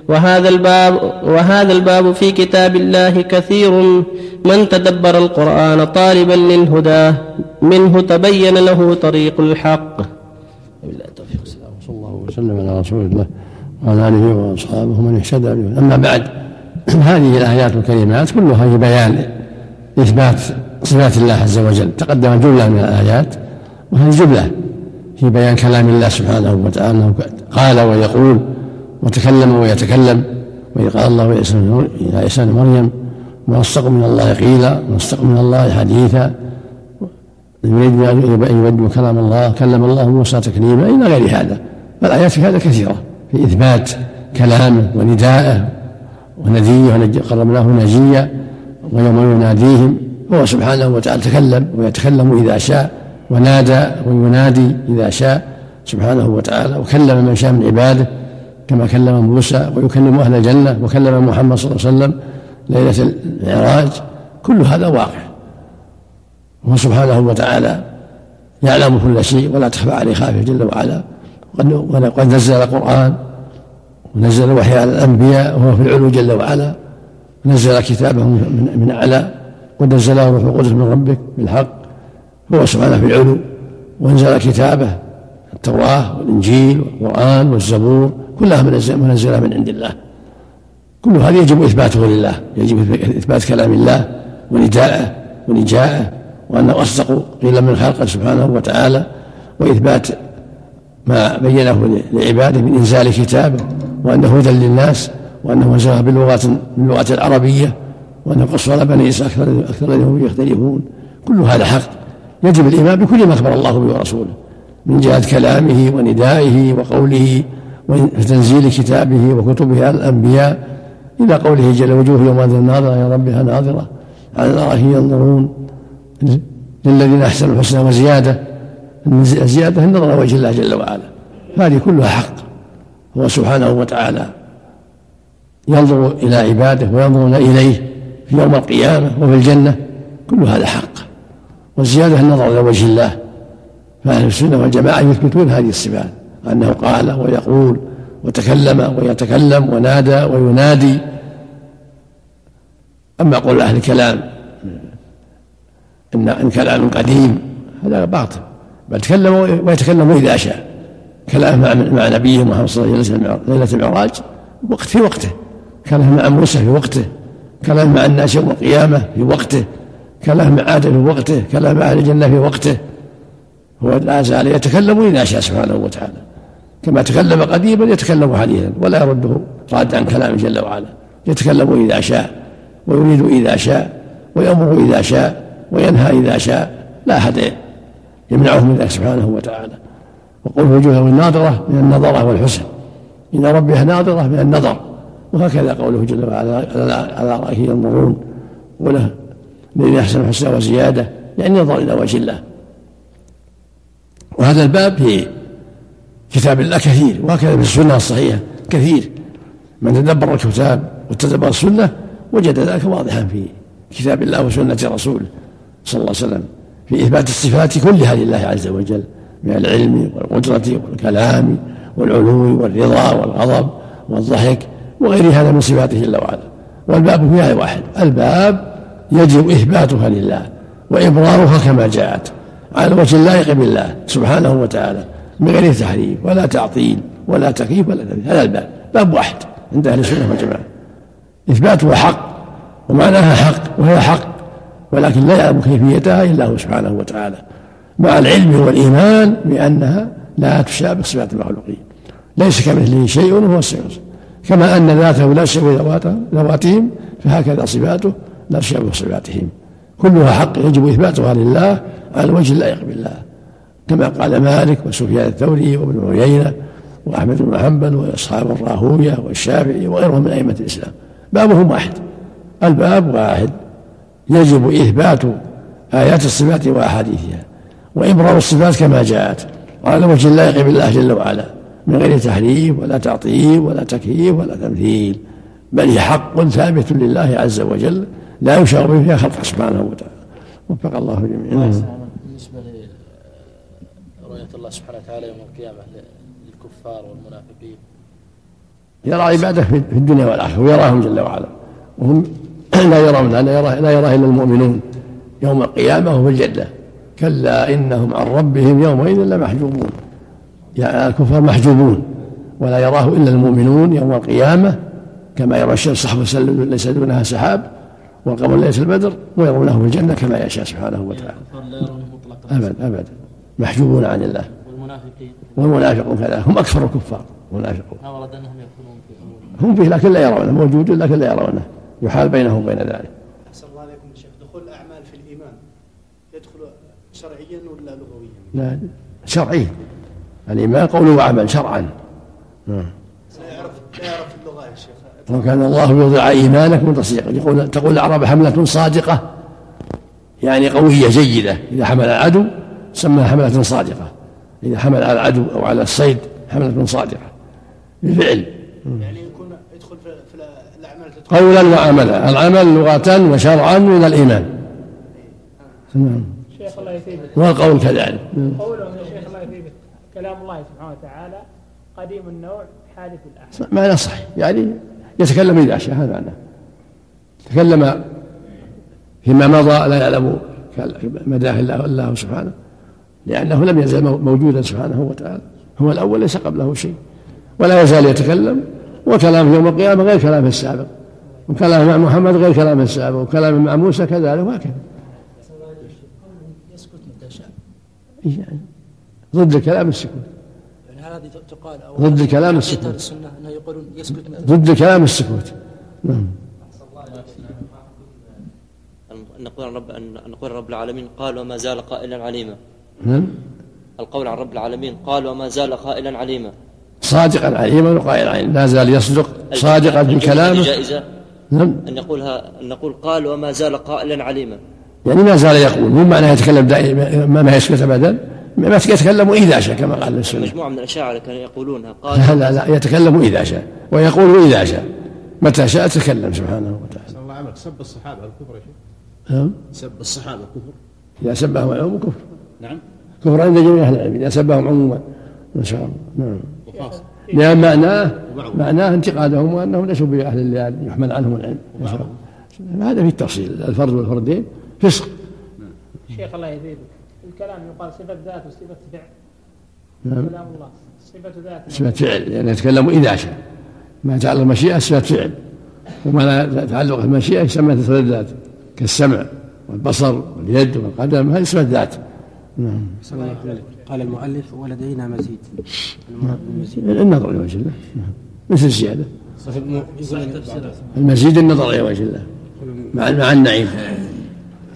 وهذا الباب في كتاب الله كثير من تدبر القرآن طالبا للهدى منه تبين له طريق الحق. صلى الله وسلم على رسول الله وعلى آله وأصحابه ومن اهتدى به. أما بعد هذه الآيات الكريمات كلها في بيان إثبات صفات الله عز وجل. تقدم جملة من الآيات وهذه جملة في بيان كلام الله سبحانه وتعالى قال ويقول وتكلم ويتكلم. وإذ قال الله يا عيسى ابن مريم وأصدق من الله قيلا وأصدق من الله حديثا يريد أن يبدل كلام الله كلم الله موسى تكليما إلى غير هذا. فالآيات في هذا كثيرة في إثبات كلامه وندائه ونذيه قربناه نجيا ويوم يناديهم هو سبحانه وتعالى تكلم ويتكلم إذا شاء ونادى وينادي إذا شاء سبحانه وتعالى وكلم من شاء من عباده كما كلم موسى ويكلم أهل الجنة وكلم محمد صلى الله عليه وسلم ليلة المعراج. كل هذا واقع وهو سبحانه وتعالى يعلم كل شيء ولا تخفى عليه خافية جل وعلا. وقد نزل القرآن ونزل الوحي على الأنبياء وهو في العلو جل وعلا ونزل كتابه من أعلى ونزله روح القدس من ربك بالحق هو سبحانه في العلو وانزل كتابه التوراة والإنجيل والقرآن والزبور كلها منزلة من عند الله. كل هذا يجب إثباته لله يجب إثبات كلام الله ونداءه ونجاءه وأنه أصدق قيل من خلقه سبحانه وتعالى وإثبات ما بينه لعباده من إنزال كتابه وأنه هدى للناس وأنه أنزلها باللغة العربية وأنه قص على بني إسرائيل أكثر الذين يختلفون. كل هذا حق يجب الإيمان بكل ما أخبر الله به ورسوله من جهة كلامه وندائه وقوله وتنزيل كتابه وكتبه على الأنبياء إلى قوله جل وجوه يومئذ ناظرة إلى ربها ناظرة على الأرائك ينظرون للذين أحسنوا الحسنى وزيادة. الزيادة النظر وجه الله جل وعلا هذه كلها حق. هو سبحانه وتعالى ينظر إلى عباده وينظرون إليه في يوم القيامة وفي الجنة كل هذا حق. والزيادة النظر إلى وجه الله. فأهل السنة والجماعة يثبتون هذه الصفات أنه قال ويقول وتكلم ويتكلم ونادى وينادي. أما قول أهل الكلام إن كلام قديم هذا باطل بل تكلم ويتكلم إذا شاء. كلامه مع نبيه محمد صلى الله عليه وسلم ليلة المعراج في وقته. كلامه مع موسى في وقته. كلامه مع الناس يوم القيامة في وقته. كلامه مع آدم في وقته. كلامه مع أهل الجنة في وقته. هو لا زال يتكلم إذا شاء سبحانه وتعالى كما تكلم قديما يتكلم حديثا ولا يرده راد عن كلام جل وعلا. يتكلم إذا شاء ويريد إذا شاء ويأمر إذا شاء وينهى إذا شاء، لا أحد يمنعه من ذلك سبحانه وتعالى. وقل وجوهه الناظرة من النظرة والحسن، إن ربها ناظرة من النظر، وهكذا قوله جل وعلا على رأيه ينظرون وله الذين أحسنوا الحسنى وزيادة، يعني نظر إلى وجه الله. وهذا الباب في كتاب الله كثير، وهكذا في السنة الصحيحة كثير. من تدبر الكتاب وتدبر السنة وجد ذلك واضحا في كتاب الله وسنة رسوله صلى الله عليه وسلم في إثبات الصفات كلها لله عز وجل من العلم والقدرة والكلام والعلو والرضا والغضب والضحك وغير هذا من صفاته جل وعلا. والباب فيها واحد، الباب يجب إثباتها لله وإبرارها كما جاءت على وجه اللائق بالله سبحانه وتعالى من غير تحريف ولا تعطيل ولا تكييف ولا تمثيل. هذا الباب باب واحد عند أهل السنة والجماعة، إثباتها حق ومعناها حق وهي حق، ولكن لا يعلم كيفيتها إلا هو سبحانه وتعالى، مع العلم والإيمان بأنها لا تشابه صفات المخلوقين، ليس كمثله شيء وهو السميع البصير. كما أن ذاته لا تشابه ذواتهم فهكذا صفاته لا تشابه صفاتهم، كلها حق يجب إثباتها لله على وجه اللائق بالله، كما قال مالك وسفيان الثوري وابن عيينة وأحمد بن حنبل وأصحاب الراهوية والشافعي وغيرهم من أئمة الإسلام. بابهم واحد، الباب واحد، يجب إثبات آيات الصفات وأحاديثها وإبرار الصفات كما جاءت على وجه اللائق بالله جل وعلا من غير تحريف ولا تعطيل ولا تكييف ولا تمثيل، بل هي حق ثابت لله عز وجل لا يشار به فيها خلقه سبحانه وتعالى. وفق الله جميعا. بالنسبة لرؤية الله سبحانه وتعالى يوم القيامة للكفار والمنافقين، يرى عباده في الدنيا والآخرة ويراهم جل وعلا، وهم لا يرون، لا يراه إلا المؤمنون يوم القيامة وهو الجنة. كلا إنهم عن ربهم يومئذ لمحجوبون، يعني الكفار محجوبون ولا يراه إلا المؤمنون يوم القيامة، كما يرى الشمس صحبة ليس دونها سحاب والقمر ليس البدر، ويرونه في الجنة كما يشاء سبحانه وتعالى. أبدا محجوبون عن الله. والمنافقون كذلك هم أكثر الكفار المنافقون، هم فيه لكن لا يرونه، موجود لكن لا يرونه، يحال بينهم وبين ذلك. أحسن الله عليكم يا شيخ، دخول الأعمال في الإيمان يدخل شرعيا ولا لغويا؟ لا شرعي، الإيمان قول وعمل شرعا. لا يعرف اللغة يا شيخ. وكان الله يوضع إيمانكم تصديقا، تقول الأعراب حملة صادقة يعني قوية جيدة، إذا حمل العدو سمىها حملة صادقة، إذا حمل على العدو أو على الصيد حملة صادقة بالفعل. يعني يكون يدخل في الأعمال قولا وعملا، العمل لغة وشرعا من الإيمان. نعم. شيخ الله يثيبك. والقول كذلك. قوله يا شيخ الله يثيبك كلام الله سبحانه وتعالى قديم النوع حادث الأحد. معنى صحيح، يعني يتكلم إذا شاء، هذا معناه. تكلم فيما مضى لا يعلم مداه الله سبحانه، لأنه لم يزل موجودا سبحانه وتعالى، هو الأول ليس قبله شيء، ولا يزال يتكلم، وكلام يوم القيامة غير كلامه السابق، وكلام مع محمد غير كلامه السابق، وكلام مع موسى كذلك، وهكذا. يسكت متى شاء، يعني ضد كلام السكوت، يعني هذه تقال أو ضد كلام السكوت، السنة أنه يقولون يسكت متى ضد كلام السكوت. نعم. أن نقول رب العالمين قال وما زال قائلا عليما. نعم. القول عن رب العالمين قال وما زال قائلا عليما، صادقا عليما وقائلا عليما، لا زال يصدق صادقا في كلامه. جائزة نعم. أن نقول قال وما زال قائلا عليما، يعني ما زال يقول، مو معناه يتكلم دائما ما يسكت أبدا، ما يتكلم إذا شاء كما قال السنة. مجموعة من الأشاعرة كانوا يقولونها قال لا يتكلم إذا شاء ويقول إذا شاء، متى شاء تكلم سبحانه وتعالى. صلى الله عليه وسلم سب الصحابة الكفر يا شيخ. سب الصحابة كفر، إذا سبهم عموما كفر. نعم. كفر عند جميع أهل العلم إذا سبهم عموما إن شاء الله. نعم. لأن معناه انتقادهم وأنهم ليسوا بأهل الله يحمل عنهم العلم. هذا في التفصيل، الفرد والفردين فسق. شيخ الله يزيدك، الكلام يقال صفة ذات وصفة فعل. نعم. كلام الله صفة ذات صفة فعل، يعني يتكلم إذا شاء، ما يتعلق المشيئة صفة فعل، وما لا يتعلق المشيئة يسمى صفة ذات، كالسمع والبصر واليد والقدم، هذه صفة ذات. نعم. قال المؤلف ولدينا مزيد. النظر لوجه الله مثل الزيادة، المزيد النظر إلى وجه الله مع النعيم.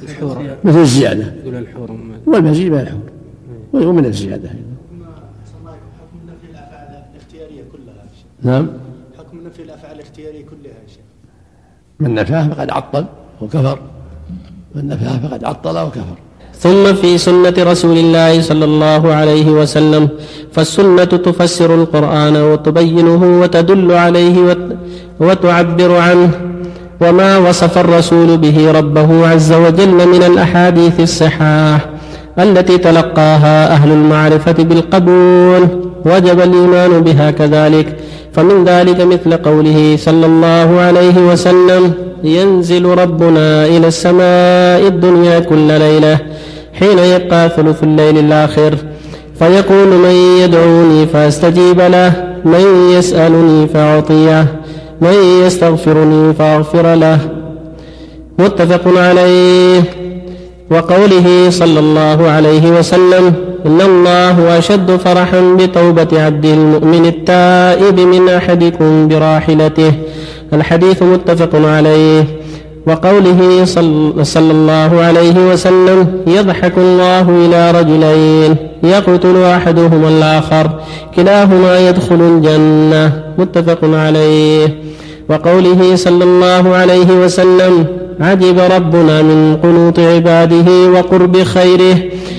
مثل الزيادة والمزيد من الحور ومن الزيادة. حكم نفي الأفعال الاختيارية كلها. نعم. حكم نفي الأفعال الاختيارية كلها يا شيخ. من نفاه فقد عطل وكفر. من نفاه فقد عطل وكفر. ثم في سنة رسول الله صلى الله عليه وسلم، فالسنة تفسر القرآن وتبينه وتدل عليه وتعبر عنه، وما وصف الرسول به ربه عز وجل من الأحاديث الصحاح التي تلقاها أهل المعرفة بالقبول وجب الإيمان بها كذلك. فمن ذلك مثل قوله صلى الله عليه وسلم: ينزل ربنا إلى السماء الدنيا كل ليلة حين يبقى ثلث الليل الآخر فيقول: من يدعوني فأستجيب له، من يسألني فأعطيه، من يستغفرني فأغفر له. متفق عليه. وقوله صلى الله عليه وسلم: إن الله أشد فرحا بتوبة عبده المؤمن التائب من أحدكم براحلته. الحديث متفق عليه. وقوله صلى الله عليه وسلم: يضحك الله إلى رجلين يقتل أحدهما الآخر كلاهما يدخل الجنة. متفق عليه. وقوله صلى الله عليه وسلم: عجب ربنا من قنوط عباده وقرب خيره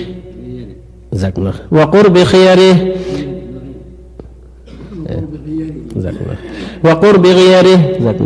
وقرب خيره وقرب غيره.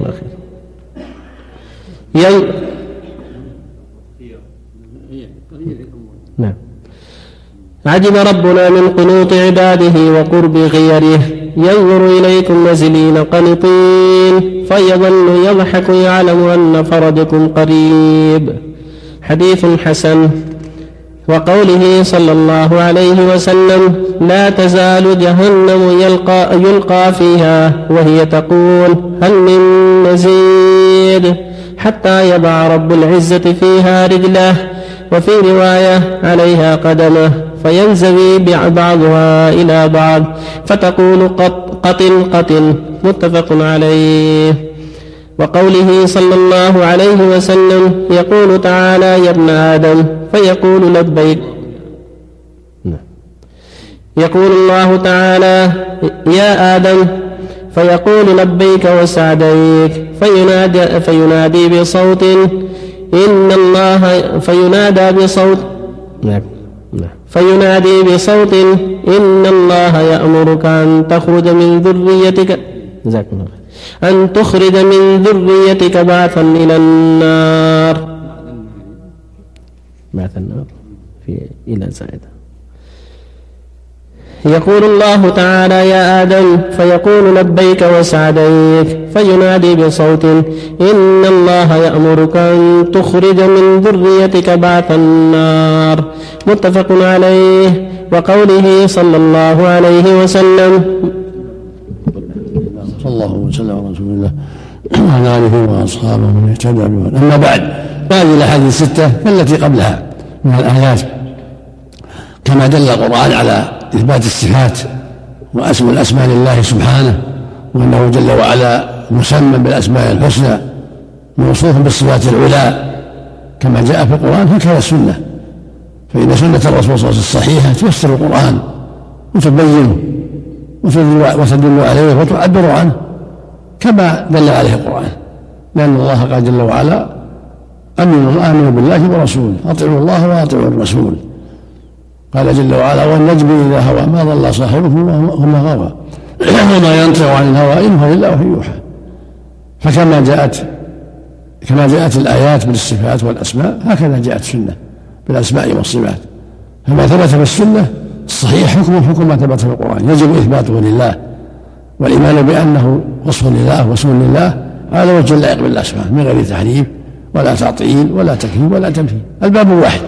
نعم. عجب ربنا من قنوط عباده وقرب غيره، ينظر إليكم نزلين قنطين فيظل يضحك يعلم أن فرجكم قريب. حديث حسن. وقوله صلى الله عليه وسلم: لا تزال جهنم يلقى فيها وهي تقول: هل من مزيد، حتى يضع رب العزة فيها رجله، وفي رواية: عليها قدمه، فينزوي بعضها إلى بعض فتقول: قتل قتل. متفق عليه. وقوله صلى الله عليه وسلم: يقول تعالى: يا ابن آدم، فيقول: لبيك. يقول الله تعالى: يا آدم، فيقول: لبيك وسعديك، فينادي بصوت إن الله فينادي بصوت إن الله يأمرك أن تخرج من ذريتك بعثا إلى النار. إلى زائدة. يقول الله تعالى: يا آدم، فيقول: لبيك وسعديك، فينادي بصوت إن الله يأمرك أن تخرج من ذريتك بعث النار. متفق عليه. وقوله صلى الله عليه وسلم: صلى الله وسلم على رسول الله وعلى آله وأصحابه من اهتدى بهداه. أما بعد، هذه الأحاديث الستة كالتي قبلها من الآيات، كما دل القرآن على إثبات الصفات وأسماء الأسماء لله سبحانه، وأنه جل وعلا مسمى بالأسماء الحسنى موصوف بالصفات العلى كما جاء في القرآن، هكذا السنة. فإن سنة الرسول صلى الله عليه وسلم الصحيحة تفسر القرآن وتبينه وتدل عليه وتعبر عنه كما دل عليه القرآن، لأن الله قال جل وعلا: آمنوا بالله ورسوله، أطيعوا الله وأطيعوا الرسول. قال جل وعلا: والنجم إذا هوى ما ضل صاحبه وما غوى وما ينطق عن الهوى إن هو إلا وحي يوحى. فكما جاءت الآيات بالصفات والأسماء، هكذا جاءت السنة بالأسماء والصفات. فما ثبت في السنة الصحيح حكم ما ثبت في القرآن، يجب إثباته لله والإيمان بأنه وصف لله واسم لله على وجه اللائق بالأسماء من غير تحريف ولا تعطيل ولا تكييف ولا تمثيل. الباب واحد.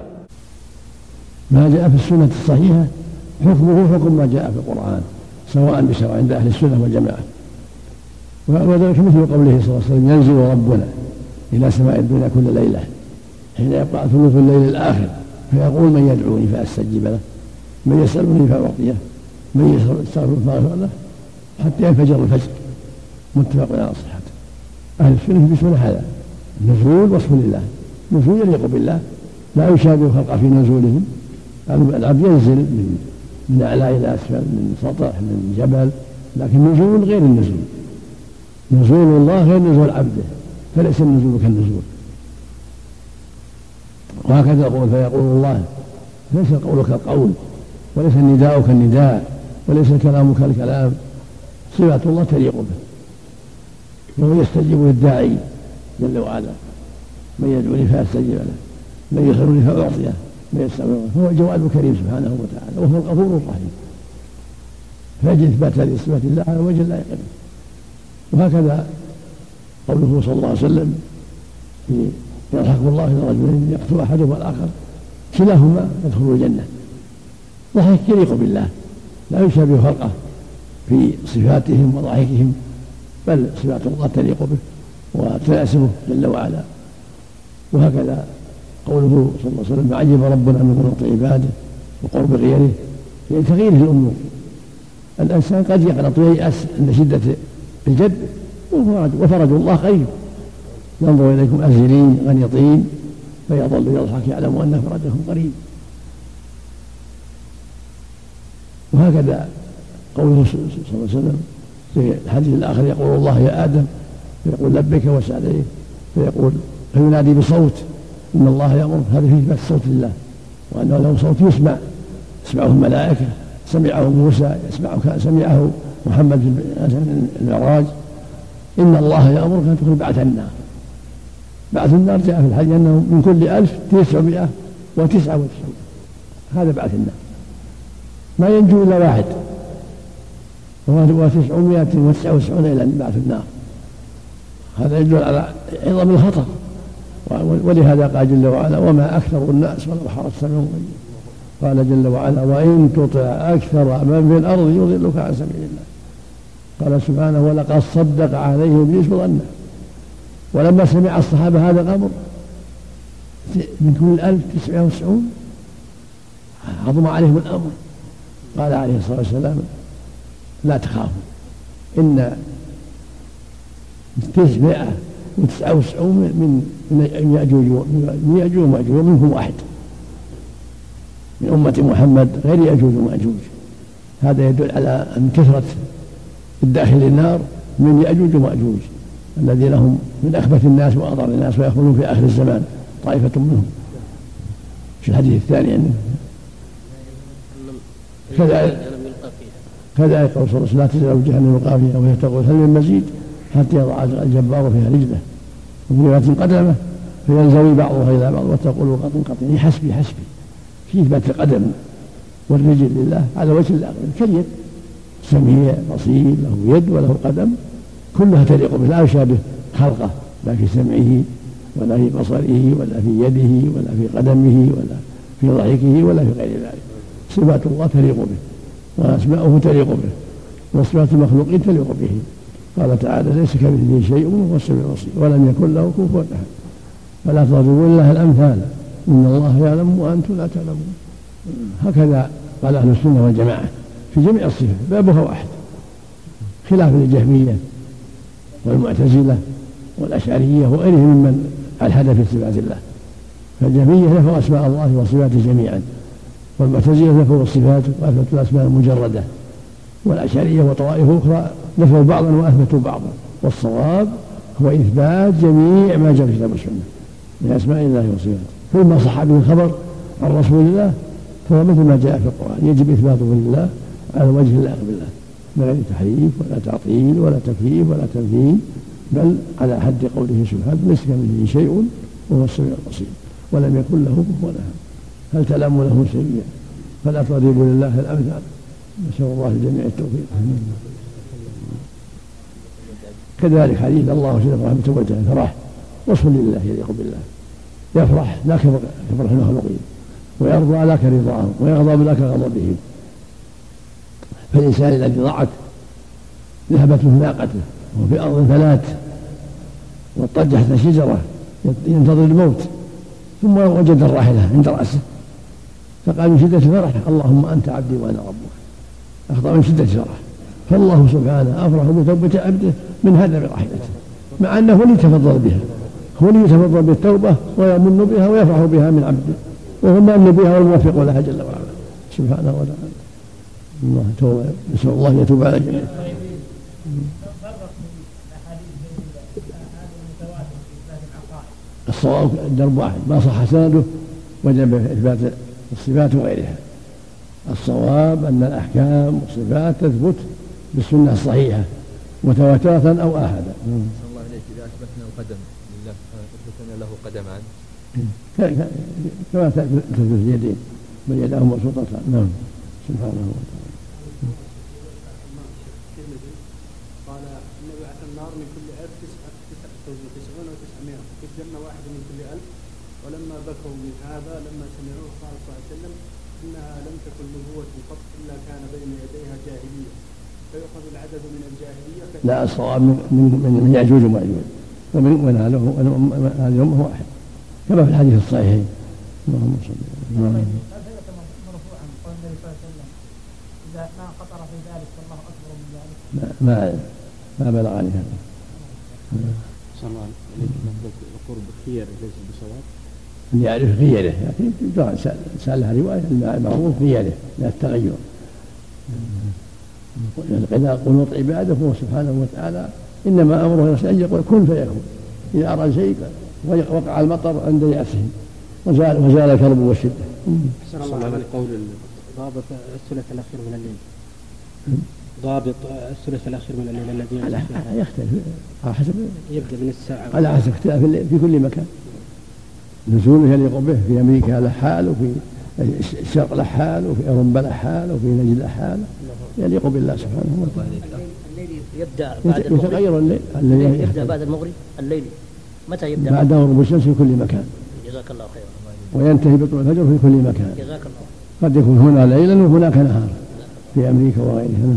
ما جاء في السنة الصحيحة حكمه حكم ما جاء في القرآن سواء بسواء عند أهل السنة والجماعة. وذلك مثل قوله صلى الله عليه وسلم: ينزل ربنا إلى سماء الدنيا كل ليلة حين يبقى ثلث الليل الآخر فيقول: من يدعوني فأستجيب له، من يسألني فأعطيه، من يستغفر فأغفر له، حتى ينفجر الفجر. متفق على صحته. أهل السنة بسم هذا النزول وصف لله نزول يليق بالله لا يشابه خلقه في نزولهم. العبد ينزل من أعلى إلى أسفل، من سطح، من جبل، لكن نزول غير النزول. نزول الله غير نزول عبده، فليس النزول كالنزول. وهكذا يقول فيقول الله ليس القول كالقول، وليس النداء كالنداء، وليس الكلام كالكلام. صفات الله تليق به، وهو يستجيب للداعي جل وعلا، من يدعوني فاستجيب له، من يسألني فأعطيه، من يستغفرني. هو الجواد الكريم سبحانه وتعالى، وهو الغفور الرحيم. فيجب إثبات هذه صفات الله على وجه لا يقبل. وهكذا قوله صلى الله عليه وسلم يضحك الله إلى رجلين يقتل أحدهما الآخر كلاهما يدخل الجنة. ضحك يليق بالله لا يشابه خلقه في صفاتهم وضحكهم، بل صفات الله تليق به وتناسبه جل وعلا. وهكذا قوله صلى الله عليه وسلم عجب ربنا من قنوط عباده وقرب غيره، يعني تغيير الأمور. الإنسان قد يقنط وييأس عند شدة الجد، وفرج الله قريب. ينظر إليكم أزلين غنيطين فيظل يضحك يعلم أن فرجهم قريب. وهكذا قوله صلى الله عليه وسلم في الحديث الآخر يقول الله يا آدم، فيقول لبيك وسعديك، فيقول فينادي بصوت إن الله يأمر. هذا فيه إثبات صوت الله، وأنه له صوت يسمعه الملائكة، سمعه موسى، سمعه محمد في المعراج. إن الله يأمر أن تدخل بعث النار. بعث النار جاء في الحديث أنه من كل 1999، هذا بعث النار، ما ينجو إلا واحد، وهو 999 إلى بعث النار. هذا يدل على عظم الخطر. ولهذا قال جل وعلا وما أكثر الناس ولو حرصت منهم. قال جل وعلا وإن تطع أكثر من في الأرض يضلك عن سبيل الله. قال سبحانه ولقد صدق عليه إبليس ظنه. ولما سمع الصحابة هذا الأمر من كل 1999 عظم عليهم الأمر. قال عليه الصلاة والسلام لا تخافوا إن 999 من يأجوج ومأجوج ومنهم واحد من أمة محمد غير يأجوج ومأجوج. هذا يدل على أن كثرة الداخل النار من يأجوج ومأجوج الذين هم من أخبث الناس وأضر الناس، ويخرجون في آخر الزمان طائفة منهم في الحديث الثاني يعني. كذلك قول صلى الله عليه وسلم لا تزال جهنم يلقى فيها وهي تقول هل من مزيد حتى يضع الجبار فيها رجله وفي رواية قدمه فينزوي بعضها إلى بعض وتقول قط قط، حسبي حسبي. في إثبات القدم والرجل لله على وجه الأقل كاليد، سميع بصير له يد وله قدم، كلها تليق به لا يشابه خلقه لا في سمعه ولا في بصره ولا في يده ولا في قدمه ولا في ضحكه ولا في غير ذلك. صفات الله تليق به وأسماؤه تليق به وصفات المخلوقين تليق به. قال تعالى ليس كمثله شيء وهو السميع البصير ولم يكن له كفوا أحد. فلا تضربوا لله الأمثال إن الله يعلم وأنتم لا تعلمون. هكذا قال أهل السنة والجماعة في جميع الصفات بابها واحد، خلاف الجهمية والمعتزلة والأشعرية وغيرهم ممن ألحد في صفات الله. فالجهمية نفوا أسماء الله وصفاته جميعا، والمعتزلة نفوا الصفات وأثبتوا الأسماء المجردة، والأشعرية وطوائف أخرى نفوا بعضا وأثبتوا بعضا. والصواب هو إثبات جميع ما جاء في كتاب السنة من أسماء الله وصفاته. فيما صح به الخبر عن رسول الله فهو مثل ما جاء في القرآن يجب إثباته لله على وجه اللائق بالله من غير تحريف ولا تعطيل ولا تكييف ولا تمثيل، بل على حد قوله سبحانه ليس كمثله شيء وهو السميع البصير ولم يكن له كفوا أحد. هل تلام له سميع فلا تضربوا لله الأمثال. نسأل الله الجميع التوفيق. كذلك حديث الله سبحانه رحمة وجهه فرح وصف لله يليق بالله، يفرح لا كفرح المخلوقين، ويرضى لا كرضاهم، ويغضب لا كغضبهم. فالإنسان الذي ضاعت ذهبت له ناقته وهو في أرض فلات واضطج تحت شجرة ينتظر الموت، ثم وجد الراحلة عند رأسه فقال من شدة الفرح اللهم أنت عبدي وأنا ربك، أخطأ من شدة الفرح. فالله سبحانه أفرح بتوبة عبده من هذا براحلته، مع أنه لم يتفضل بها، هو اللي يتفضل بالتوبة ويمن بها ويفرح بها من عبده، وهو مأمن بها والموفق لها جل وعلا سبحانه وتعالى. الله توبة، نسأل الله أن يتوب على الجميع. الصواب درب واحد، ما صح سنده وجب إثبات الصفات وغيرها. الصواب أن الأحكام والصفات تثبت بالسنة الصحيحة متواترة أو آحدا. الله عليك، إذا أثبتنا القدم لله أثبتنا له قدمان كما تثبت اليدين بل يداه مبسوطتان. نعم سبحانه وتعالى. قال النبي عليه النار من كل 1099 و900 في الجنة واحد من كل 1000. ولما بكوا من هذا لما سمعوه قال صلى الله عليه وسلم إنها لم تكن نبوة قط إلا كان بين يديها جاهلية، فيؤخذ العدد من الجاهلية. لا، الصواب من يأجوج ومأجوج، ومن هذه الأمة واحد كما في الحديث الصحيحين. اللهم صل وسلم. إذا ما خطر في ذلك فالله أكبر من ذلك. ما بلغني هذا. صلى الله عليه وسلم. القرب خير ليس بصواب. اللي يعرف خيره، لكن سألها رواية المعروف خيره لا التغير. إذا قنوط عباده هو سبحانه وتعالى إنما أمره أن يقول كن فيكون. إذا أراد شيء وقع المطر عند يأسه وزال الكرب والشدة. صلى الله عليه قول ضابط الثلث الأخير من الليل. ضابط الثلث الأخير من الليل الذي يختلف على حسب، يبدأ من الساعة على حسب اختلاف الليل في كل مكان. نزوله يليق به، في أمريكا له حال، وفي الشرق له حال، وفي أوروبا له حال، وفي نجد له حال، يليق بالله سبحانه وتعالى. الليل يبدأ بعد المغرب. يتغير الليل يبدأ بعد المغرب. الليل متى يبدأ؟ بعد غروب الشمس في كل مكان. جزاك الله خيرا. وينتهي بطلوع الفجر في كل مكان. جزاك الله. قد يكون هنا ليلا وهناك نهار في أمريكا وغيرها.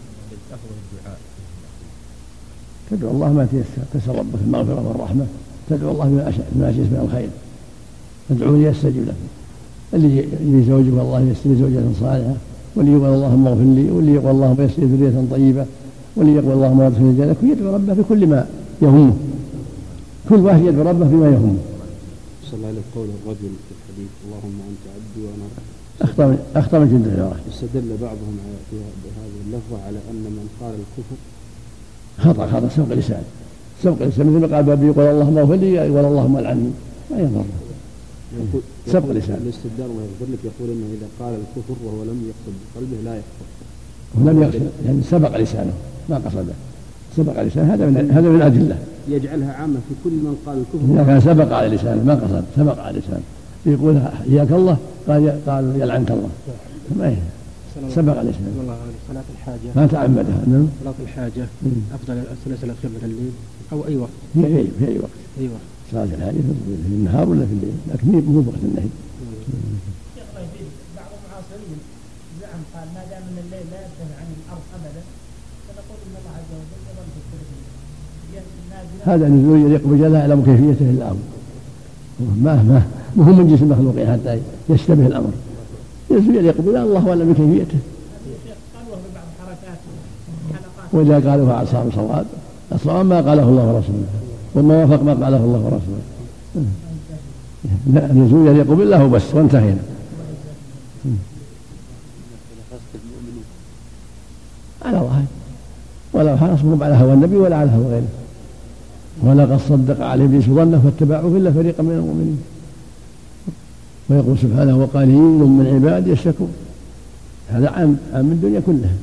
تدعو الله ما تيسر، تسأل ربك المغفرة والرحمة، تدعو الله بما شئت من الخير، ادعوني يستجب لكم. اللي يزوجك الله يستجيب زوجة صالحة، واللي يقول اللهم اغفر لي، واللي يقول اللهم يسر ذرية طيبة، واللي يقول اللهم ادخلني الجنة، ويدعو ربه بكل ما يهمه. كل واحد يدعو ربه بما يهمه. صلى الله عليه قول الرجل في الحديث اللهم أنت عبدي وأنا أخطأ من جد العراق. استدل بعضهم بهذه اللفظة على أن من قال الكفر خطأ سبق لسان مثل ما قال بابي يقول اللهم اغفر لي، يقول اللهم العني، ما يضر. سبق لسان. الاستدلال الله يغفر لك يقول انه اذا قال الكفر وهو لم يقصد بقلبه لا يكفر. ولم يقصد يعني سبق لسانه ما قصده، سبق لسانه، هذا من الأدلة. يجعلها عامة في كل من قال الكفر. إذا كان سبق على لسانه ما قصد، سبق على لسانه يقول إياك الله قال يلعنك الله، ما سبق على لسانه. والله صلاة الحاجة ما تعمدها. نعم. صلاة الحاجة أفضل الثلث الأخير من الليل أو أي وقت. في أي وقت. أي وقت. صلاة الحاجة في النهار ولا في الليل، لكن مو وقت النهي. بعض المعاصرين زعم قال ما دام ان الليل لا ينتهي عن الارض ابدا فنقول ان الله عز وجل يظل في الثلث. هذا نزول يليق بجلاله يعلم كيفيته الامر، ما هو من جنس المخلوقين حتى يشتبه الامر. نزول يليق بالله، الله اعلم بكيفيته. واذا قالوا اصحاب صواب، الصواب ما قاله الله ورسوله، وما وافق ما قاله الله ورسوله. نزول يليق بالله وبس وانتهينا. على الله ولا حرصهم على هوى النبي ولا على هوى غيره، ولقد صدق عليه ابليس ظنه فاتبعوه الا فريقا من المؤمنين. ويقول سبحانه وقليل من عبادي الشكور. هذا عام من الدنيا كلها.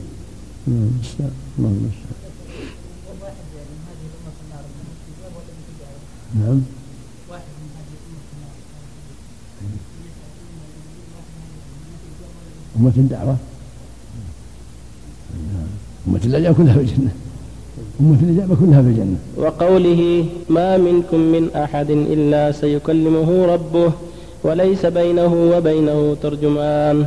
نعم. أمة الدعوة، أمة الإجابة كلها في الجنة، أمة الإجابة كلها في الجنة. وقوله ما منكم من أحد إلا سيكلمه ربه وليس بينه وبينه ترجمان.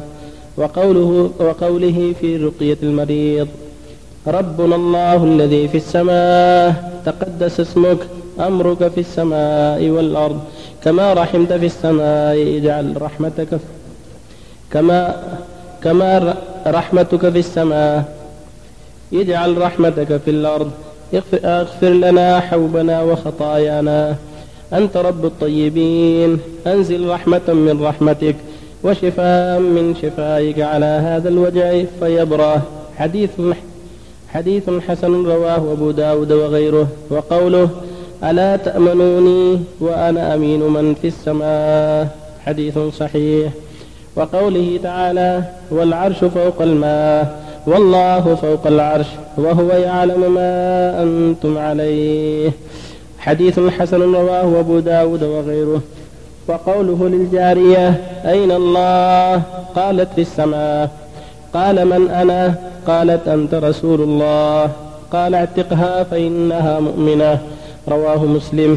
وقوله في رقية المريض ربنا الله الذي في السماء تقدس اسمك أمرك في السماء والأرض كما رحمت في السماء اجعل رحمتك كما رحمتك في السماء اجعل رحمتك في الأرض اغفر لنا حوبنا وخطايانا أنت رب الطيبين، أنزل رحمة من رحمتك وشفاء من شفائك على هذا الوجع فيبرأ. حديث حسن رواه أبو داود وغيره. وقوله ألا تأمنوني وأنا أمين من في السماء حديث صحيح. وقوله تعالى والعرش فوق الماء والله فوق العرش وهو يعلم ما أنتم عليه حديث حسن رواه أبو داود وغيره. وقوله للجارية أين الله؟ قالت في السماء. قال من أنا؟ قالت أنت رسول الله. قال اعتقها فإنها مؤمنة رواه مسلم.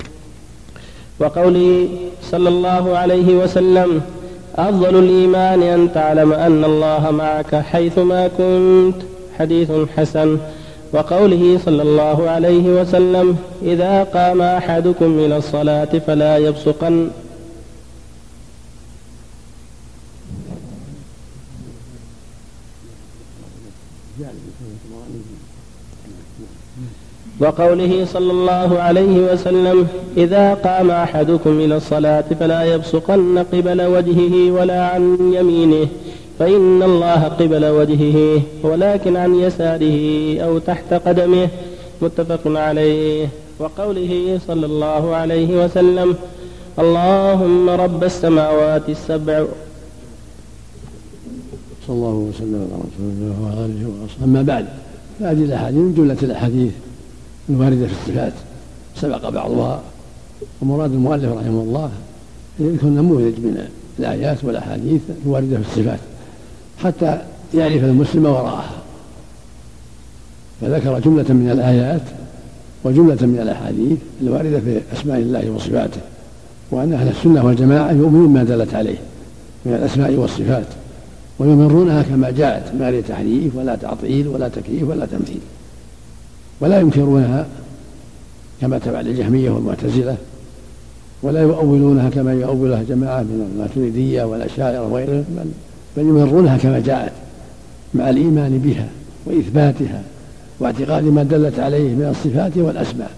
وقوله صلى الله عليه وسلم أفضل الإيمان أن تعلم أن الله معك حيثما كنت حديث حسن. وقوله صلى الله عليه وسلم إذا قام أحدكم إلى الصلاة فلا يبصقن. وقوله صلى الله عليه وسلم إذا قام أحدكم إلى الصلاة فلا يبصقن قبل وجهه ولا عن يمينه فإن الله قبل وجهه ولكن عن يساره أو تحت قدمه متفق عليه. وقوله صلى الله عليه وسلم اللهم رب السماوات السبع. صلى الله وسلم على رسول الله وعلى آله وصحبه. أما بعد فهذه الأحاديث من جملة الأحاديث الواردة في الصفات سبق بعضها. ومراد المؤلف رحمه الله يذكر نموذج من الآيات والأحاديث الواردة في الصفات حتى يعرف المسلم وراءها. فذكر جملة من الآيات وجملة من الأحاديث الواردة في أسماء الله وصفاته، وأن أهل السنة والجماعة يؤمنون ما دلت عليه من الأسماء والصفات ويمرونها كما جاءت من غير تحريف ولا تعطيل ولا تكييف ولا تمثيل، ولا ينكرونها كما تفعل الجهمية والمعتزلة، ولا يؤولونها كما يؤولها جماعة من الماتريدية والأشاعرة وغيرهم، بل يمرونها كما جاءت مع الإيمان بها وإثباتها واعتقاد ما دلت عليه من الصفات والأسماء،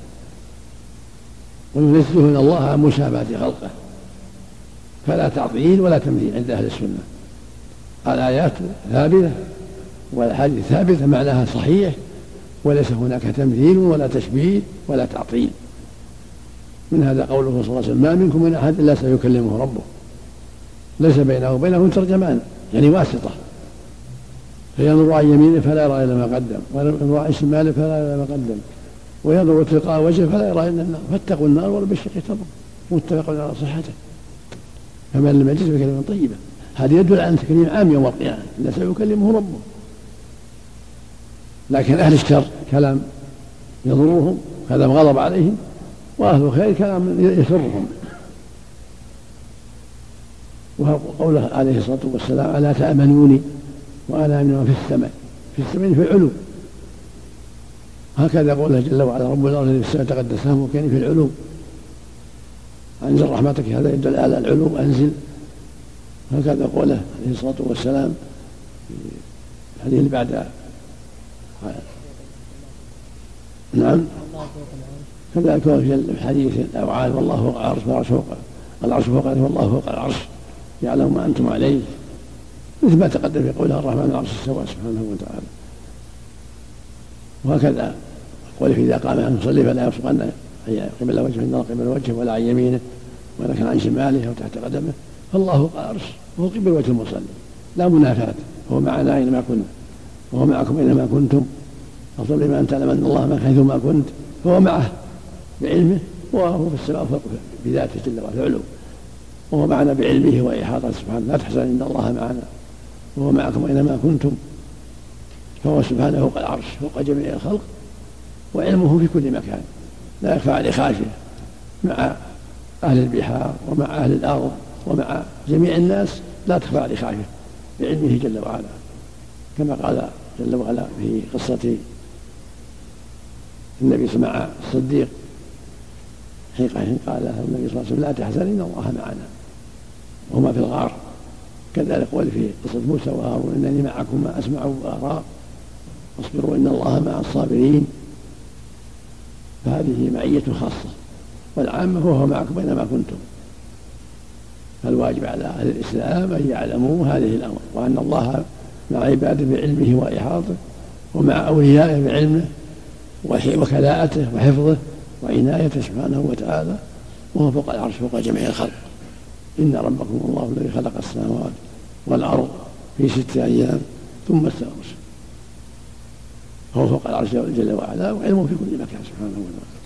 وينزهون الله عن مشابهة خلقه، فلا تعطيل ولا تمثيل عند أهل السنة. الآيات ثابتة والأحاديث ثابتة معناها صحيح، وليس هناك تمثيل ولا تشبيه ولا تعطيل. من هذا قوله صلى الله عليه وسلم ما منكم من أحد إلا سيكلمه ربه ليس بينه وبينه ترجمان، يعني واسطة، فينظر عن يمينه فلا يرى إلا ما قدم، وينظر عن شماله فلا يرى ما قدم، وينظر تلقاء وجهه فلا يرى إلا النار، فاتقوا النار ولو بالشق تمر، متفق على صحته. فمن لم يجلس بكلمة طيبة، هذا يدل على تكليم عام يوم القيامة إلا سيكلمه ربه. لكن أهل الشر كلام يضرهم، كلام غضب عليهم، وأهل الخير كلام يسرهم. وقوله عليه الصلاة والسلام ألا تأمنوني وأنا أمن في السماء، في السماء في العلو، هكذا قوله جل وعلا رب الأرض الذي في السماء تقدس اسمه كان في العلو، أنزل رحمتك، هذا يدل على العلو أنزل. هكذا قوله عليه الصلاة والسلام في الحديث اللي بعد نعم كذلك في الحديث الأوعال والله فوق العرش والعرش فوق والله فوق العرش يعلم ما أنتم عليه، مثل ما تقدم في قولها الرحمن العرش استوى سبحانه وتعالى. وهكذا قوله إذا قام أن يصلي فلا يبصقن قبل وجهه إن قبل وجهه ولا عن يمينه ولا كان عن شماله أو تحت قدمه، فالله فوق العرش وهو قبل وجه المصلي لا منافاة، هو معنا أينما كنا وهو معكم أينما كنتم، أفضل لما أن تعلم أن الله معك حيثما كنت، فهو معه بعلمه وهو في السماء فوق بذاته جل وعلا العلو، وهو معنا بعلمه وإحاطته سبحانه، لا تحزن إن الله معنا وهو معكم أينما كنتم، فهو سبحانه فوق العرش فوق جميع الخلق، وعلمه في كل مكان لا يخفى عليه خافية، مع أهل البحار ومع أهل الأرض ومع جميع الناس لا تخفى عليه خافية بعلمه جل وعلا، كما قال جل وعلا في قصة النبي مع الصديق حين قال له النبي صلى الله عليه وسلم لا تحزن إن الله معنا وهما في الغار. كذلك قول في قصة موسى وهارون إنني معكما أسمع وأرى واصبروا إن الله مع الصابرين، فهذه معية خاصة والعامة وهو معكم أينما كنتم. فالواجب على أهل الإسلام أن يعلموا هذه الأمر، وأن الله مع عباده بعلمه وإحاطه، ومع أوليائه بعلمه وكلاءته وحفظه وعنايته سبحانه وتعالى، وهو فوق العرش فوق جميع الخلق. إن ربكم الله الذي خلق السماوات والأرض في 6 أيام ثم استوى على عرشه، فهو فوق العرش جل وعلا، وعلمه في كل مكان سبحانه وتعالى.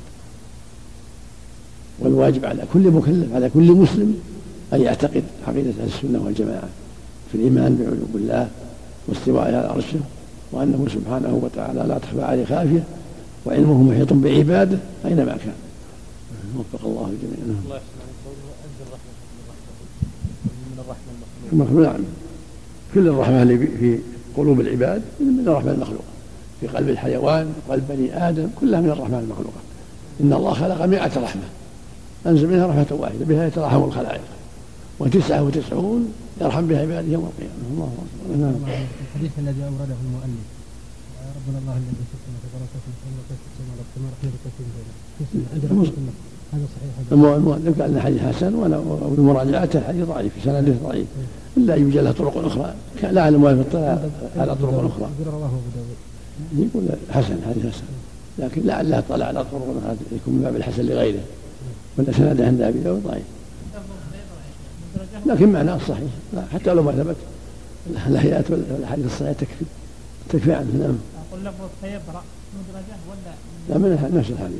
والواجب على كل مكلف على كل مسلم أن يعتقد عقيدة أهل السنة والجماعة في الإيمان بعلو الله واستواء على عرشه، وأنه سبحانه وتعالى لا تخفى عليه خافية، وعلمه محيط بعباده أينما كان. وفق الله الجميع. الله من الرحمة نعم، كل الرحمة اللي في قلوب العباد من الرحمة المخلوقة، في قلب الحيوان وقلب بني آدم كلها من الرحمة المخلوقة. إن الله خلق 100 رحمة أنزل منها رحمة واحدة بها يترحم الخلائق، و99 يرحم بها عباده يوم القيامة. الله أكبر. نعم. الحديث الذي أورده المؤلف ربنا الله الذي في السماء تبارك وتعالى في السماء والقمر خير كثير هذا صحيح؟ المؤلف قال إن حديث حسن، والمراجعات الحديث ضعيف، سنده ضعيف، إلا يوجد له طرق أخرى، لا أعلم المؤلف اطلع على طرق أخرى. يقول حسن، حديث حسن، لكن لعله اطلع على طرق أخرى يكون من باب الحسن لغيره، ولا سنده عند أبي داود ضعيف، لكن معناه صحيح حتى لو ما ثبت. الآيات والأحاديث الصحيحة تكفي عنه. نعم. أقول لفظ فيبرأ مدرجة ولا؟ لا، من نفس الحديث.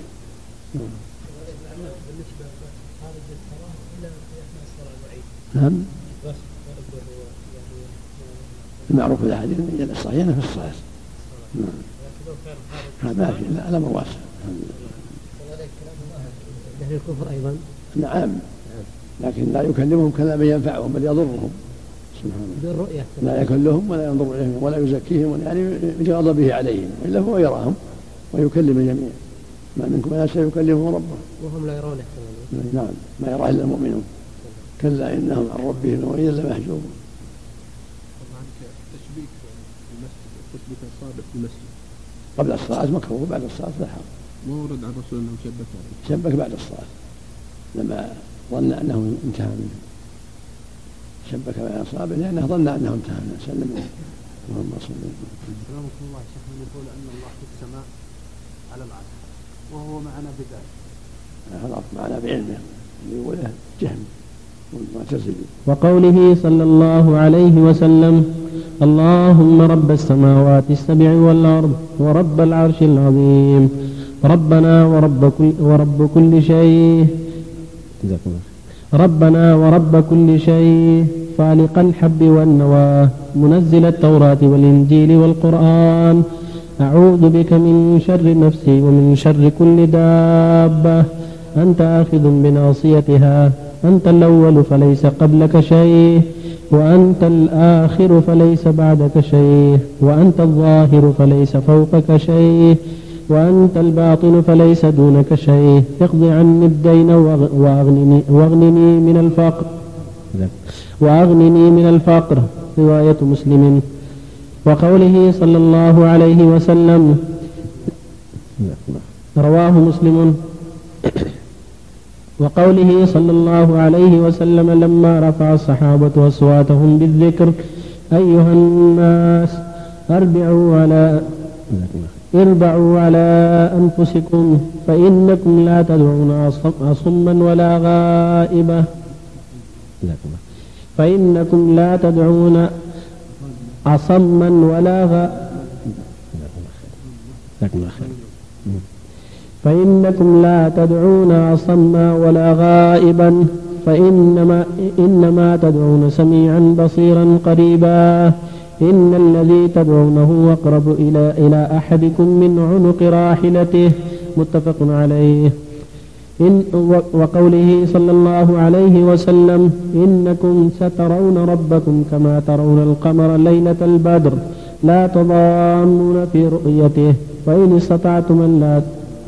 بالنسبة خارج الصلاة إلا في أثناء الصلاة الوعيد. نعم. المعروف في الأحاديث الصحيحة في الصلاة. نعم. ما في، لا، الأمر واسع. يعني الكفر أيضا. نعم، لكن لا يكلمهم كلام ينفعهم بل يضرهم سبحانه. بالرؤية لا يكلهم ولا ينظر إليهم ولا يزكيهم، يعني بغضبه عليهم، إلا هو يراهم ويكلم الجميع. ما منكم لا سيكلمهم ربه وهم لا يرونه. نعم، ما يراه إلا المؤمنون. كلا إنهم عن ربهم يومئذ لمحجوبون. طبعا تشبيك في المسجد، تشبيك الصابع في المسجد قبل الصلاة مكروه، بعد الصلاة لا حرج. ما ورد عن الرسول أنه شبك بعد الصلاة لما ظن أنه انتهى منه، شبك بعد الصلاة لأنه ظن أنه انتهى منه. سلم اللهم صل وسلم. سلامكم الله. شيخ من يقول أن الله في السماء على العرش وهو معنا بذلك. خلاص معنا بعلمه، يقوله جهم والمعتزلي. وقوله صلى الله عليه وسلم: اللهم رب السماوات السبع والأرض ورب العرش العظيم، ربنا ورب كل شيء، ربنا ورب كل شيء، فالق الحب والنوى، منزل التوراة والإنجيل والقرآن، أعوذ بك من شر نفسي ومن شر كل دابة، أنت آخذ بناصيتها، أنت الأول فليس قبلك شيء، وأنت الآخر فليس بعدك شيء، وأنت الظاهر فليس فوقك شيء، وأنت الباطن فليس دونك شيء، اقض عني الدين وأغنني من الفقر. رواية مسلم. وقوله صلى الله عليه وسلم، رواه مسلم. وقوله صلى الله عليه وسلم لما رفع الصحابة أصواتهم بالذكر: أيها الناس اربعوا على أنفسكم فإنكم لا تدعون أصما ولا غائبة، فإنكم لا تدعون أصما ولا فإنكم لا تدعون أصما ولا غائبا، إنما تدعون سميعا بصيرا قريبا، إن الذي تدعونه أقرب إلى أحدكم من عنق راحلته. متفق عليه. وقوله صلى الله عليه وسلم: إنكم سترون ربكم كما ترون القمر ليلة البدر لا تضامون في رؤيته، فإن استطعتم أن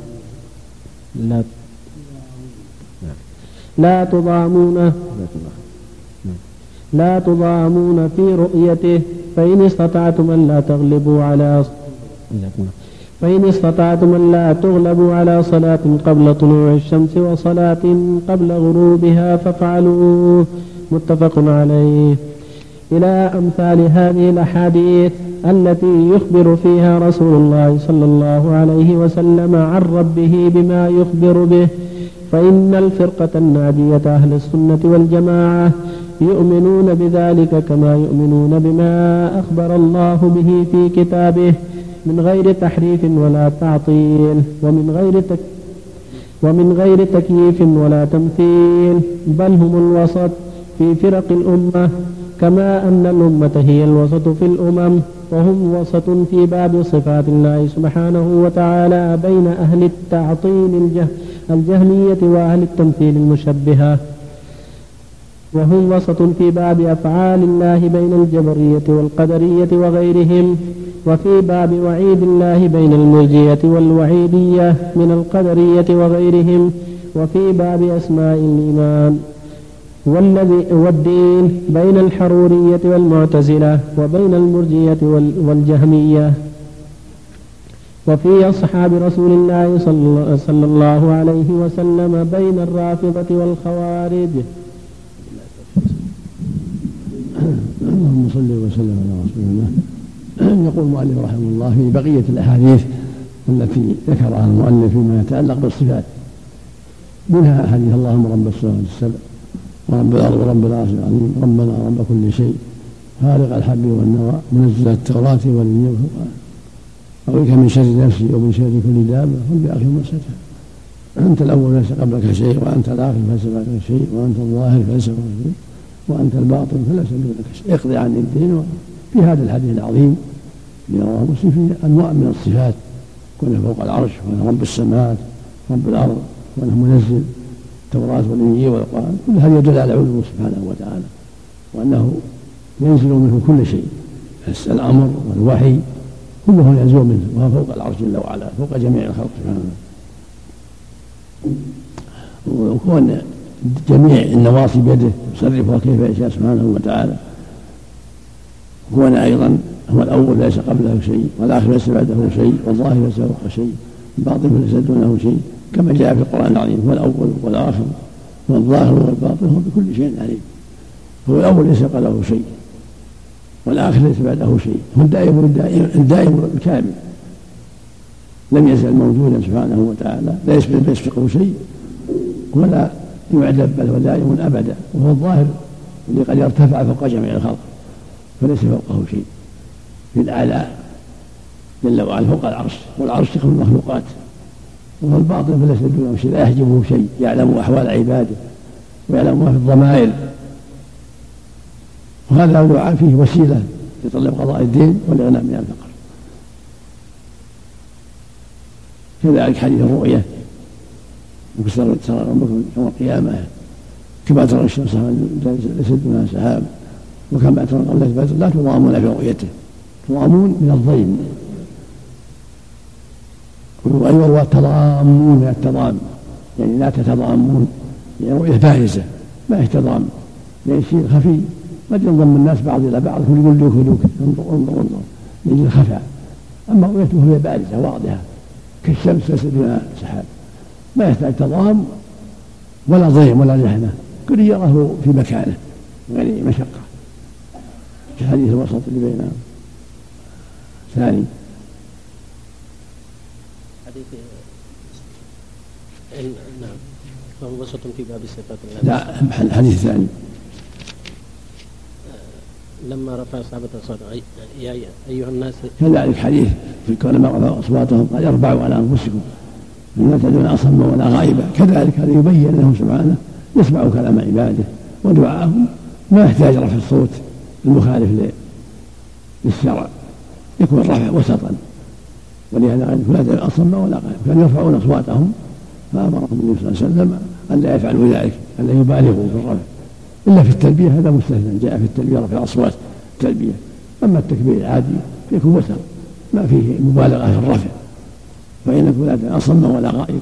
لا تضامون في رؤيته، فإن استطعتم أن لا تغلبوا على فإن استطعتم أن لا تغلبوا على صلاة قبل طلوع الشمس وصلاة قبل غروبها فافعلوا. متفق عليه. إلى أمثال هذه الأحاديث التي يخبر فيها رسول الله صلى الله عليه وسلم عن ربه بما يخبر به، فإن الفرقة الناجية أهل السنة والجماعة يؤمنون بذلك كما يؤمنون بما أخبر الله به في كتابه من غير تحريف ولا تعطيل ومن غير تكييف ولا تمثيل، بل هم الوسط في فرق الأمة كما أن الأمة هي الوسط في الأمم، وهم وسط في باب صفات الله سبحانه وتعالى بين أهل التعطيل الجهمية وأهل التمثيل المشبهة، وهم وسط في باب أفعال الله بين الجبرية والقدرية وغيرهم، وفي باب وعيد الله بين المرجية والوعيدية من القدرية وغيرهم، وفي باب أسماء الإيمان والدين بين الحرورية والمعتزلة وبين المرجية والجهمية، وفي أصحاب رسول الله صلى الله عليه وسلم بين الرافضة والخوارج. اللهم صل وسلم على رسول الله. يقول المؤلف رحمه الله في بقية الأحاديث التي ذكرها المؤلف فيما يتعلق بالصفات، منها حديث اللهم رب السماوات السبع ورب الأرض ورب العرش العظيم ربنا رب كل شيء خالق الحب والنوى منزل التوراة والإنجيل والقرآن أعوذ بك من شر نفسي ومن شر كل دابة وبآخر مسجدها. أنت الأول ليس قبلك شيء، وأنت الآخر فليس بعدك شيء، وأنت الظاهر فليس فوقك شيء، وأنت الباطن فليس دونك شيء. اقضي عن الدين. في هذا الحديث العظيم رواه مسلم في أنواع من الصفات، كونه فوق العرش، وأنه رب السماوات رب الأرض، وأنه منزل التوراة والإنجيل والقرآن، كل هذا يدل على علوه سبحانه وتعالى، وأنه ينزل منه كل شيء، الأمر والوحي كله ينزل منه، وهو فوق العرش جل وعلا فوق جميع الخلق سبحانه. وكون جميع النواصي بيده يصرفها كيف يشاء سبحانه وتعالى، وكون أيضا هو الأول ليس قبله شيء، والآخر ليس بعده شيء، والظاهر ليس فوق شيء، الباطن ليس دونه شيء، كما جاء في القرآن العظيم هو الأول والآخر والظاهر والباطن هو بكل شيء عليم. هو الأول ليس قبله شيء، والآخر ليس بعده شيء، هو الدائم الكامل لم يزل موجودا سبحانه وتعالى، لا يسبقه شيء ولا يعدل، بل هو دائم أبدا، وهو الظاهر الذي قد يرتفع فوق جميع الخلق فليس فوقه شيء، في الأعلى جل وعلا فوق العرش، والعرش تخلق المخلوقات، وهو الباطن فليس دونه شيء، لا يحجبه شيء، يعلم أحوال عباده ويعلم ما في الضمائر، وهذا الدعاء فيه وسيلة لطلب قضاء الدين والإغناء من الفقر. كذلك حديث الرؤية ترى ربكم يوم القيامة كما ترى الشمس ليس دونها سحاب وكما ترى قبل بدر، لا تضامون في رؤيته، تضامون من الضيم، ويروى تضامون من التضام، يعني لا تتضامون، يعني رؤية بارزة ما هي تضام، يعني شيء خفي قد ينضم الناس بعض إلى بعض يقول لوك انظر يجي الخفاء، أما رؤيته هي بارزة واضحة كالشمس ليس دونها سحاب، ما يحتاج تضام ولا ضيم ولا جهنة، كل يراه في مكانه يعني مشقة، كحديث الوسط اللي بينهم. ثاني حديث نعم فهو وسط في باب الصفات الله. لا الحديث الثاني لما رفع صحابة الصوت يا أيها الناس، كذلك حديث في كون ما رفعوا أصواتهم قال ارفعوا على أنفسكم لا تدعون أصم ولا غائبا، كذلك هذا يبين له سبحانه يسمع كلام عباده ودعاءهم، ما يحتاج رفع الصوت المخالف للشرع، يكون الرفع وسطا، ولهذا قال لا تدعون أصم ولا غائبا، كانوا يرفعون أصواتهم فأمرهم النبي صلى الله عليه وسلم أن لا يفعلوا ذلك، أن لا يبالغوا في الرفع، إلا في التلبية هذا مستثنى، جاء في التلبية رفع الأصوات التلبية، أما التكبير العادي فيكون وسط ما فيه مبالغة في الرفع، فإنكم لا تدعون أصم ولا غائبا،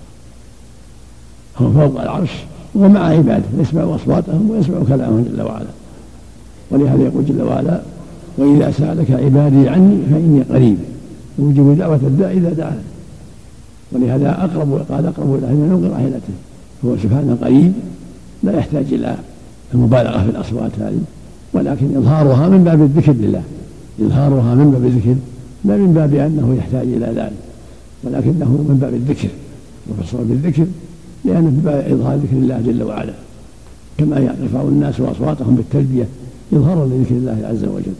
هو فوق العرش ومع عباده يسمع أصواتهم ويسمع كلامهم جل وعلا، ولهذا يقول جل وعلا وإذا سألك عبادي عني فإني قريب ويجيب دعوة الداء إذا دعاه، ولهذا قال أقرب إليه من عنق راحلته. هو سبحانه قريب لا يحتاج إلى المبالغة في الأصوات هذه، ولكن إظهارها من باب الذكر لله، إظهارها من باب الذكر لا من باب أنه يحتاج إلى ذلك، ولكنه من باب الذكر، وفصل بالذكر لأنه من باب إظهار ذكر الله جل وعلا، كما يرفع الناس أصواتهم بالتلبية إظهارا لذكر الله عز وجل.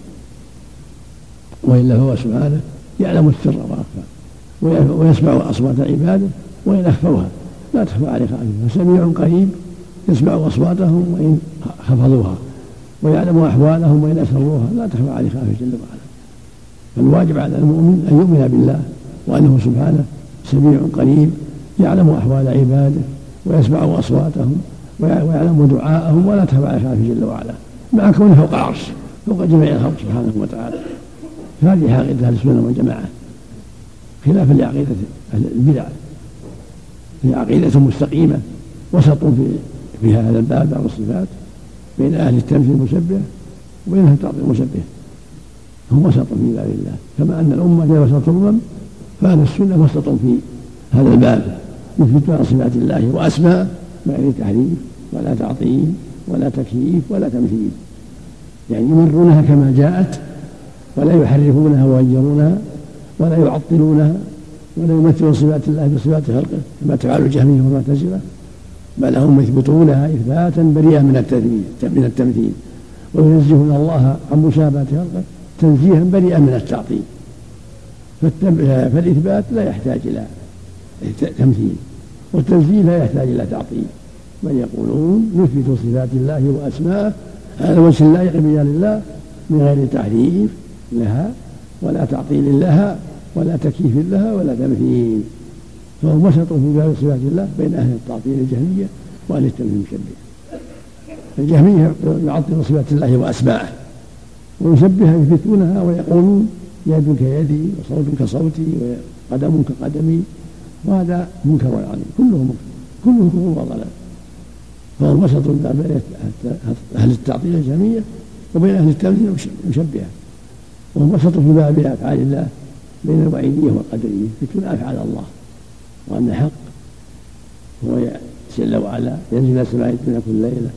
وإلا هو سبحانه يعلم السر وأخفى، ويسمع أصوات عباده وإن أخفوها لا تخفى عليه خافية، فسميع قريب يسمع أصواتهم وإن خفضوها، ويعلم أحوالهم وإن أسروها لا تخفى عليه خافية جل وعلا. فالواجب على المؤمن أن يؤمن بالله وأنه سبحانه سميع قريب يعلم أحوال عباده ويسمع أصواتهم ويعلم دعاءهم ولا تخفى عليه خافية جل وعلا، مع كونه فوق العرش فوق جميع الخلق سبحانه وتعالى. هذه عقيدة أهل السنة والجماعة، خلافا لعقيدة أهل البدع. هي عقيدة مستقيمة وسط في هذا الباب عن الصفات بين أهل التمثيل المشبه وبين أهل التعطيل المشبه، هم وسط في باب الله، كما أن الأمة هي وسط الأمم، فأهل السنة وسط في هذا الباب، يثبتون صفات الله وأسماء بغير تحريف ولا تعطيل ولا تكييف ولا تمثيل، يعني يمرونها كما جاءت ولا يحرفونها ويغيرونها ولا يعطلونها ولا يمثلون صفات الله بصفات خلقه كما تفعل الجهمية والمعتزلة، بل هم يثبتونها إثباتا بريئا من التمثيل، وينزهون الله عن مشابهة خلقه تنزيها بريئا من التعطيل. فالإثبات لا يحتاج إلى تمثيل، والتنزيه لا يحتاج إلى تعطيل، بل يقولون نثبت صفات الله وأسماءه على وجه اللائق بجلال الله من غير تحريف لها ولا تعطيل لها ولا تكييف لها ولا تمثيل. فهم وسط في باب صفات الله بين أهل التعطيل الجهمية وأهل التمثيل المشبه. الجهمية يعطل صفات الله وأسماءه، ويشبهها يثبتونها ويقولون يد كيدي وصوت كصوتي وقدم كقدمي، وهذا منكر عظيم، كله كفر وضلال. فهم وسط بين أهل التعطيل الجهمية وبين أهل التمثيل المشبهة، وهم وسط في باب أفعال الله بين الوعيدية والقدرية، يثبتون أفعال الله وأن حق هو جل وعلا ينزل إلى السماء الدنيا كل ليلة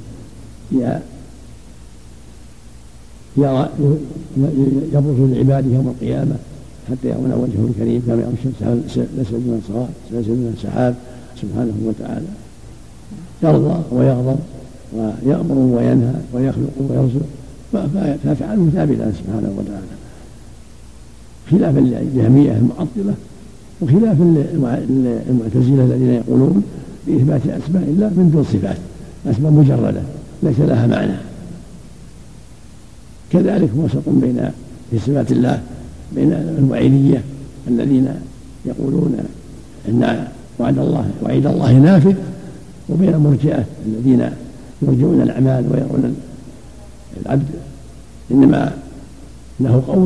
يبرز لعباده يوم القيامة حتى يرون وجهه الكريم كما يرون الشمس ليس من صواب ليس من سحاب سبحانه وتعالى. يرضى ويغضب ويأمر وينهى ويخلق ويرزق، فأفعاله ثابتة سبحانه وتعالى، خلافا للجهمية المعطلة وخلافا للمعتزلة الذين يقولون بإثبات أسماء الله من دون صفات، أسماء مجردة ليس لها معنى. كذلك وسط بين في صفات الله بين الوعيدية الذين يقولون أن وعيد الله نافذ، وبين المرجئة الذين يرجعون الأعمال ويرون العبد إنما له قول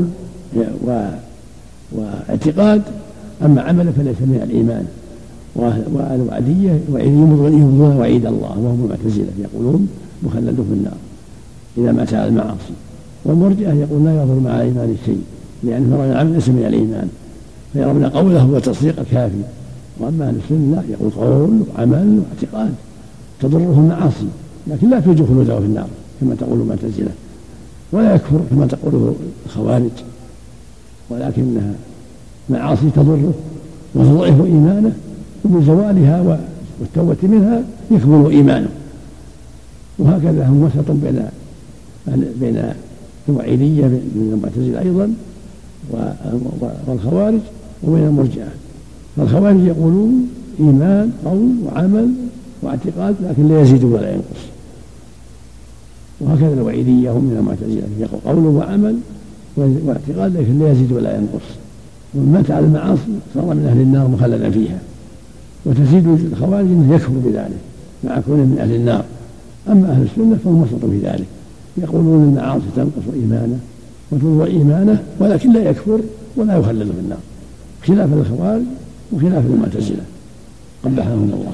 واعتقاد، أما عمل فليس من الإيمان. والوعدية يبغضون وعيد الله وهم المعتزلة يقولون مخلد في النار إذا مات على المعاصي، والمرجئة يقول لا يضر مع الإيمان شيء لأنه يرون العمل ليس من الإيمان، فيرون قوله هو تصديق الكافي. وأما أهل السنة يقول قول وعمل واعتقاد تضره المعاصي لكن لا توجب خلوده في النار كما تقول المعتزلة، ولا يكفر كما تقوله الخوارج، ولكنها معاصي تضره وتضعف إيمانه، وبزوالها والتوبة منها يكمل إيمانه. وهكذا هم وسط بين الوعيدية من المعتزلة أيضا والخوارج وبين المرجئة. فالخوارج يقولون إيمان قول وعمل واعتقاد لكن لا يزيد ولا ينقص، وهكذا الوعيدية هم من المعتزلة يقول قول وعمل واعتقاد لكن لا يزيد ولا ينقص، ومن مات على المعاصي صار من أهل النار مخلدا فيها. وتزيد الخوارج أنه يكفر بذلك مع كونه من أهل النار. أما أهل السنة فهم وسط في ذلك، يقولون المعاصي تنقص إيمانه وتضر إيمانه ولكن لا يكفر ولا يخلد في النار، خلاف الخوارج وخلاف المعتزلة قبحهم الله.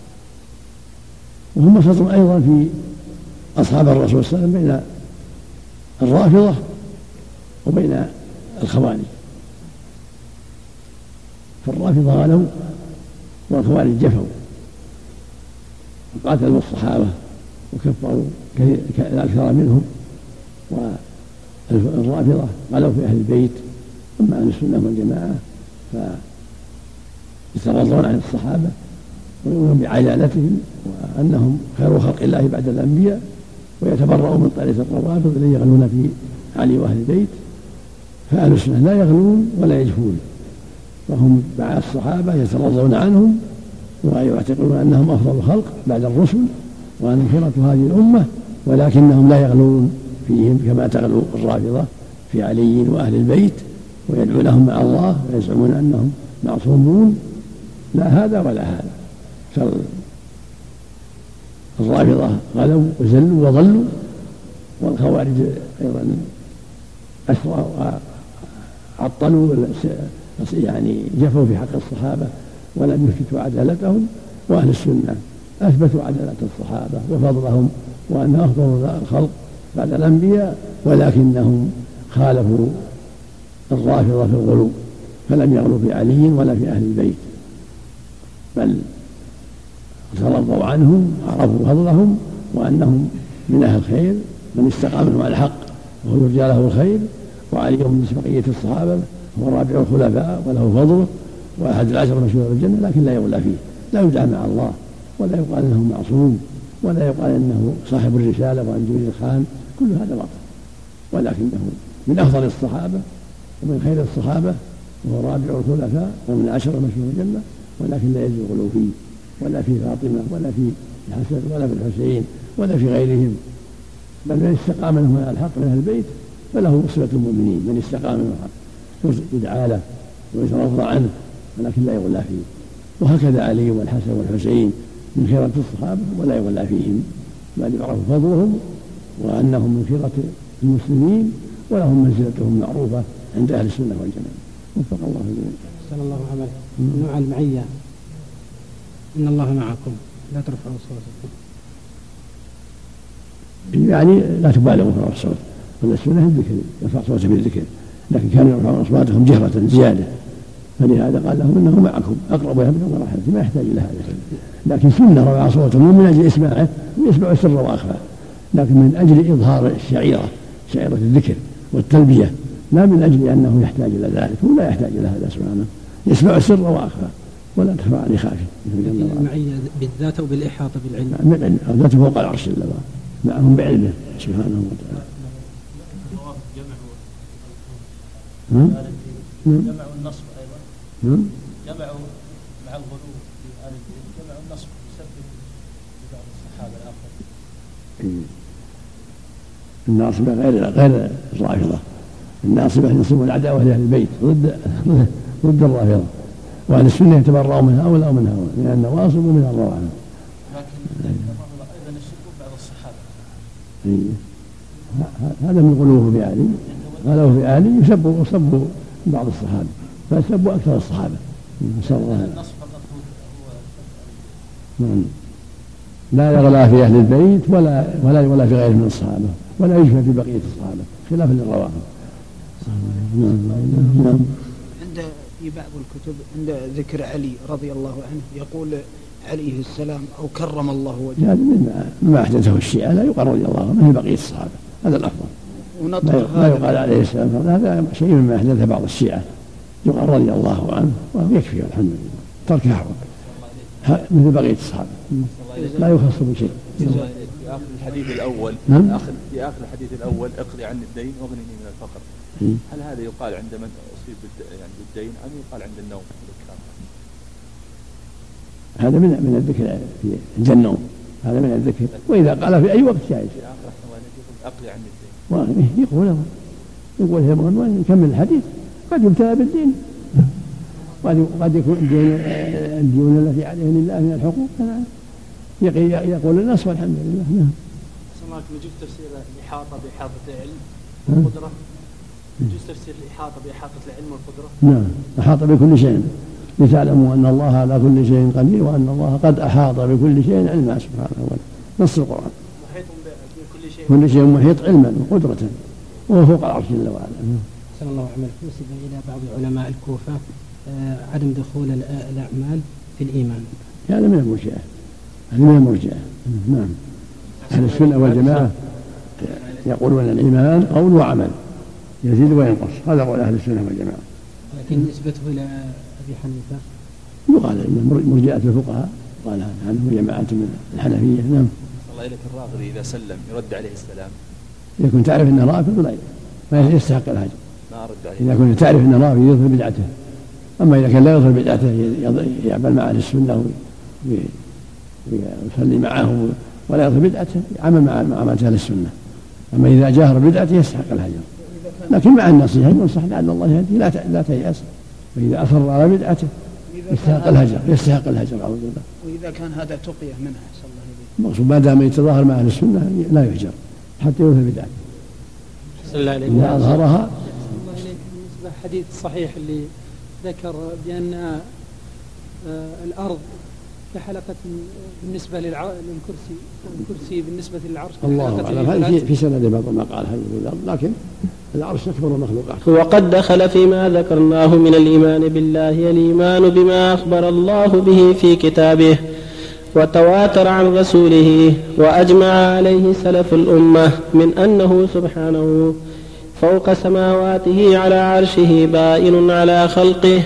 وهم وسط أيضا في أصحاب الرسول صلى الله عليه وسلم بين الرافضة وبين الخوارج. فالرافضة غلوا والخوارج جفوا وقاتلوا الصحابة وكفروا الأكثر منهم، والرافضة غلوا في أهل البيت. أما أهل السنة والجماعة فيتغاضون عن الصحابة ويؤمنون بعدالتهم وأنهم خير خلق الله بعد الأنبياء، ويتبرؤوا من طريقة الروافض الذين يغلون في علي وأهل البيت. فأهل السنة لا يغلون ولا يجفون، وهم مع الصحابة يترضون عنهم ويعتقدون أنهم أفضل الخلق بعد الرسل وأنهم خيرة هذه الأمة، ولكنهم لا يغلون فيهم كما تغلو الرافضة في علي وأهل البيت ويدعونهم مع الله ويزعمون أنهم معصومون. لا هذا ولا هذا. فالرافضة غلوا وزلوا وضلوا، والخوارج أيضا أسروا وعطلوا يعني جفوا في حق الصحابة ولم يثبتوا عدالتهم. وأهل السنة أثبتوا عدالة الصحابة وفضلهم وأنهم أفضل الخلق بعد الأنبياء، ولكنهم خالفوا الرافضة في الغلو فلم يغلوا في علي ولا في أهل البيت، بل ترضوا عنهم وعرفوا فضلهم وأنهم من أهل الخير من استقام منهم على الحق وهو يرجى له الخير. وعلي من بقية الصحابة هو رابع الخلفاء وله فضله وأحد العشر المشهور بالجنة، لكن لا يغلى فيه، لا يدعى مع الله ولا يقال أنه معصوم ولا يقال أنه صاحب الرسالة وأن جرير الخان، كل هذا باطل. ولكنه من أفضل الصحابة ومن خير الصحابة وهو رابع الخلفاء ومن العشر المشهور بالجنة، ولكن لا يجوز الغلو فيه ولا في فاطمة ولا في الحسن ولا في الحسين ولا في غيرهم، بل من استقام منهم على الحق من أهل البيت فله صفة المؤمنين، من استقام منهم الحق يدعى له ويترضى عنه ولكن لا يغلى فيه. وهكذا علي والحسن والحسين من خيرة الصحابة ولا يغلى فيهم، بل يعرف فضلهم وأنهم من خيرة المسلمين ولهم منزلتهم معروفة عند أهل السنة والجماعة. وفق الله الجميع. صلى الله عليه وسلم. نوع المعية إن الله معكم لا ترفعوا أصواتكم، يعني لا تبالغوا في رفع الصوت، والسنة الذكر يرفع صوته بالذكر، لكن كانوا يرفعون أصواتهم جهرة زيادة، فلهذا قال لهم إنه معكم أقرب إليه من رحمته، ما يحتاج إلى هذا. لكن سنة رفع صوته مو من أجل إسماعه ويسمع السر وأخفى، لكن من أجل إظهار الشعيرة، شعيرة الذكر والتلبية، لا من أجل أنه يحتاج إلى ذلك، هو لا يحتاج إلى هذا سبحانه، يسمع السر وأخفى ولا تخفى عن خافه. المعية بالذات وبالإحاطة بالعلم، بالعلم ذاته فوق العرش إلا معهم بعلمه سبحانه وتعالى. جمعوا النصب أيضا، جمعوا مع الغلو في آل البيت، جمعوا النصب يسبب لبعض الصحابة الآخر. الناصبة غير الرافضة، الناصبة ينصبون العداوة لأهل البيت ضد الرافضة، وأهل السنة يتبرؤون من هؤلاء ومن هؤلاء من النواصب ومن الروافض. لكن الرافضة أيضا يسبوا بعض الصحابة. هذا من غلوه في علي، غلوه في علي يسبوا بعض الصحابة، فيسبوا أكثر الصحابة. نسأل الله لا يغلى في أهل البيت ولا في غيره من الصحابة، ولا يجفى في بقية الصحابة خلافا للروافض. عند في بعض الكتب عند ذكر علي رضي الله عنه يقول عليه السلام أو كرم الله وجهه، هذا مما أحدثه الشيعة، لا يقال رضي الله عنه من بقية الصحابة، هذا الأفضل. لا يقال عليه السلام، هذا شيء مما أحدثه بعض الشيعة، يقال رضي الله عنه ويكفي الحمد لله، ترك أحوال مثل بقية الصحابة لا يخص بشيء. في آخر الحديث الأول في آخر الحديث الأول اقضي عني الدين واغنني من الفقر، هل هذا يقال عند من أصيب يعني بالدين أم يقال عند النوم؟ هذا من الذكر في عند النوم، هذا من الذكر، وإذا قال في أي وقت جائز. في آخر اقضي عني الدين يقول يبغون يكمل الحديث، قد يبتلى بالدين، قد يكون الديون التي عليه لله من الحقوق، يقول الناس والحمد لله. نعم. سمعت يجوز تفسير الإحاطة بإحاطة العلم والقدرة، يجوز تفسير الإحاطة بإحاطة العلم والقدرة. نعم، أحاط بكل شيء لتعلموا أن الله على كل شيء قدير وأن الله قد أحاط بكل شيء علما سبحانه وتعالى، نص القرآن. محيط بكل شيء، كل شيء محيط علما وقدرة وهو فوق العرش جل وعلا. أحسن الله عملك. نسب إلى بعض علماء الكوفة عدم دخول الأعمال في الإيمان. هذا من المرجئة، هذا من المرجئة. نعم. أهل السنة والجماعة يقولون الإيمان قول وعمل يزيد وينقص، هذا قول أهل السنة والجماعة. لكن نسبته إلى أبي حنيفة يقال إن مرجئة الفقهاء قال عنه جماعة من الحنفية. نعم. الله إليك الرافضي إذا سلم يرد عليه السلام؟ إذا كنت تعرف أنه رافض ما يستحق الهجر. ما أرد عليه. إذا كنت تعرف أنه رافض يظهر بدعته، أما إذا كان لا يظهر بدعته يعمل مع أهل السنة ويصلي معه ولا يظهر بدعته يعمل مع أهل السنة. أما إذا جاهر بدعته يستحق الهجر، لكن مع النصيحة ينصح لعل الله يهديه، لا تيأس. وإذا أصر على بدعته يستحق الهجر أعوذ بالله. وإذا كان هذا تقية منها صلى الله عليه وسلم، المقصود ما دام يتظاهر مع أهل السنة لا يهجر حتى يظهر بدعته. إذا أظهرها. بالنسبة حديث صحيح اللي ذكر بأن الأرض كحلقة بالنسبة للكرسي، والكرسي بالنسبة للعرش الله أعلم. هذا في سند بعض ما قال هذا، لكن العرش أكبر المخلوقات. وقد دخل فيما ذكرناه من الإيمان بالله الإيمان بما أخبر الله به في كتابه وتواتر عن رسوله وأجمع عليه سلف الأمة من أنه سبحانه فوق سماواته على عرشه بائن على خلقه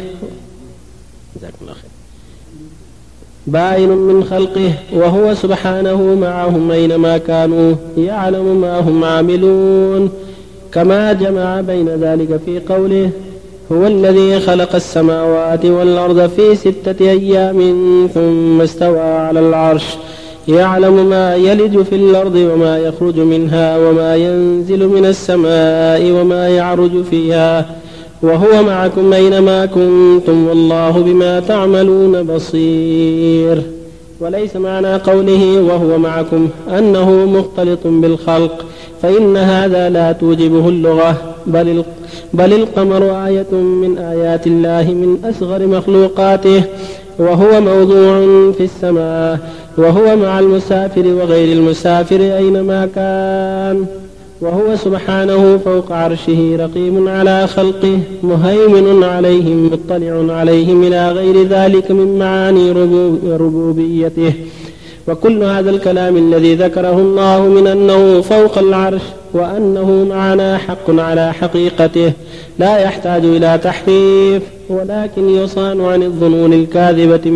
بائن من خلقه، وهو سبحانه معهم أينما كانوا يعلم ما هم عاملون، كما جمع بين ذلك في قوله هو الذي خلق السماوات والأرض في 6 أيام ثم استوى على العرش يعلم ما يلج في الأرض وما يخرج منها وما ينزل من السماء وما يعرج فيها وهو معكم أينما كنتم والله بما تعملون بصير. وليس معنى قوله وهو معكم أنه مختلط بالخلق، فإن هذا لا توجبه اللغة، بل القمر آية من آيات الله من أصغر مخلوقاته، وهو موضوع في السماء، وهو مع المسافر وغير المسافر أينما كان، وهو سبحانه فوق عرشه رقيب على خلقه مهيمن عليهم مطلع عليهم إلى غير ذلك من معاني ربوبيته. وكل هذا الكلام الذي ذكره الله من أنه فوق العرش وأنه معنا حق على حقيقته لا يحتاج إلى تحريف، ولكن يصان عن الظنون الكاذبة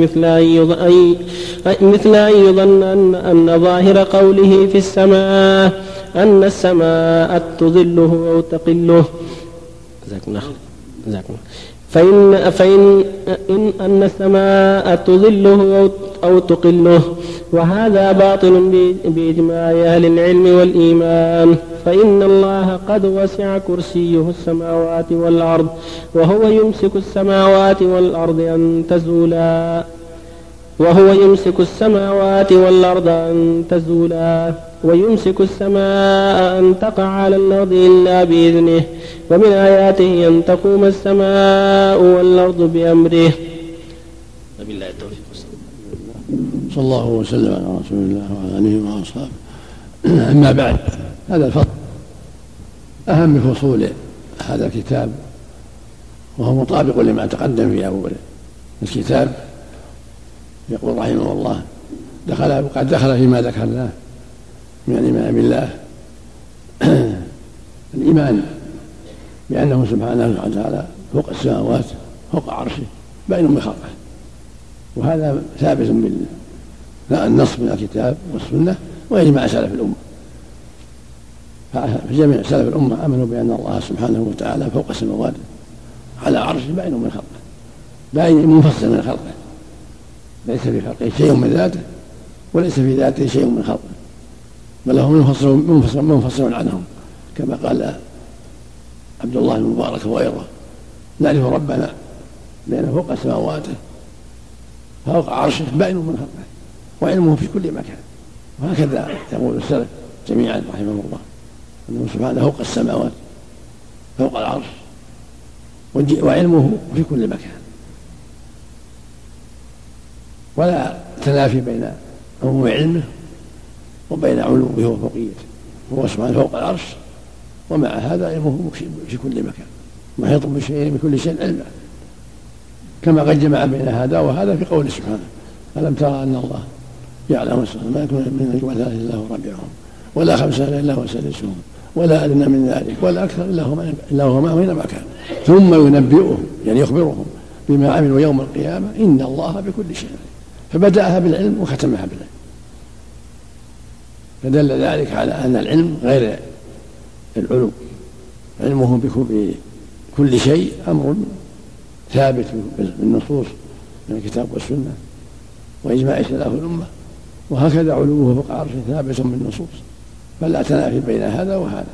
مثل أن يظن أن ظاهر قوله في السماء أن السماء تظله أو تقله، فإن أن السماء تظله أو تقله، وهذا باطل بإجماع أهل العلم والإيمان، فإن الله قد وسع كرسيه السماوات والأرض، وهو يمسك السماوات والأرض أن تزولا، ويمسك السماء أن تقع على الأرض إلا بإذنه، ومن آياته أن تقوم السماء والأرض بأمره. وبالله التوفيق. صلى الله وسلم على رسول الله وعلى آله وأصحابه. أما بعد، هذا الفصل أهم فصول هذا الكتاب، وهو مطابق لما تقدم في أول الكتاب. يقول رحمه الله وقد دخل فيما ذكرناه من الإيمان بالله الإيمان بأنه سبحانه وتعالى فوق السماوات فوق عرشه بائن من خلقه، وهذا ثابت بالنص من الكتاب والسنة وإجماع سلف الأمة. فجميع سلف الأمة آمنوا بأن الله سبحانه وتعالى فوق السماوات على عرشه بائن من خلقه، بائن منفصل من خلقه، ليس في خلقه شيء من ذاته وليس في ذاته شيء من خلقه، بل هو منفصل عنهم، كما قال عبد الله المبارك وغيره: نعرف ربنا بأنه فوق سماواته فوق عرشه بائن من خلقه وعلمه في كل مكان. وهكذا يقول السلف جميعا رحمه الله أنه سبحانه فوق السماوات فوق العرش وعلمه في كل مكان، ولا تنافي بين عموم علمه وبين علوه وفوقيته. هو سبحانه فوق العرش، ومع هذا علمه في كل مكان، محيط بكل شيء علما. كما قد جمع بين هذا وهذا في قوله سبحانه ألم ترى أن الله يعلم ما يكون من نجوى ثلاثة إلا هو رابعهم ولا خمسة إلا هو سادسهم ولا أدنى من ذلك ولا أكثر إلا هو معهم أينما كان ثم ينبئهم يعني يخبرهم بما عملوا يوم القيامة إن الله بكل شيء فبدأها بالعلم وختمها بالعلم فدل ذلك على أن العلم غير العلوم علمه بكل شيء أمر ثابت بالنصوص من الكتاب والسنة وإجماع سلف الأمة وهكذا علوه فوق عرشه ثابت بالنصوص فلا تنافي بين هذا وهذا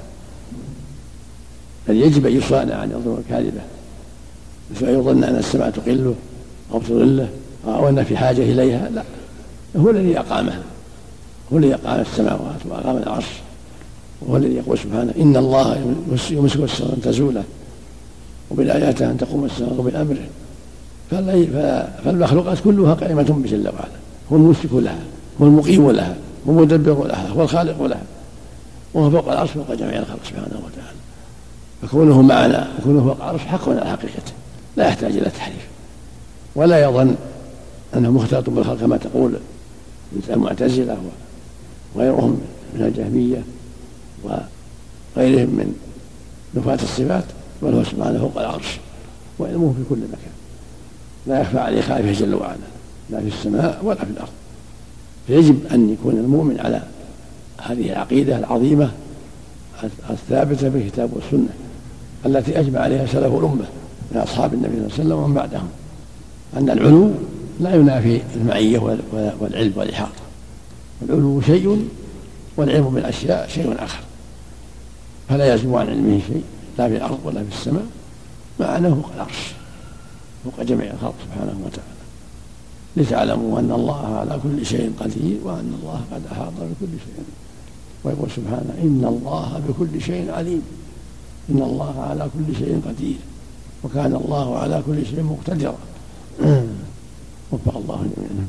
بل يجب أن يصان عن الظن الكاذبة فيظن أن السماء تقله أو تضله أو أن في حاجة إليها لا هو الذي أقامها هو الذي أقام السماوات وأقام العرش وهو الذي يقول سبحانه إن الله يمسك السماء أن تزولا ومن آياته أن تقوم السماء بأمره فالمخلوقات كلها قائمة بجل وعلا هو الممسك لها هو المقيم لها هو المدبر لها هو الخالق لها وهو فوق العرش فوق جميع الخلق سبحانه وتعالى فكونه معنا وكونه فوق العرش حق على حقيقته لا يحتاج إلى تحريف ولا يظن أنه مختلط بالخلق كما تقول المعتزلة وغيرهم من الجهمية وغيرهم من نفاة الصفات بل هو سبحانه فوق العرش وعلمه في كل مكان لا يخفى عليه خافيه جل وعلا لا في السماء ولا في الأرض فيجب أن يكون المؤمن على هذه العقيدة العظيمة الثابتة بالكتاب والسنة التي أجمع عليها سلف الأمة من أصحاب النبي صلى الله عليه وسلم ومن بعدهم أن العلو لا ينافي المعية والعلم والإحاطة العلو شيء والعلم بالأشياء شيء آخر فلا يزم عن علمه شيء لا في الأرض ولا في السماء مع أنه فوق العرش فوق جميع الخلق سبحانه وتعالى لتعلموا أن الله على كل شيء قدير وأن الله قد أحاط بكل شيء ويقول سبحانه إن الله بكل شيء عليم إن الله على كل شيء قدير وكان الله على كل شيء مقتدرا وفق الله جميعا.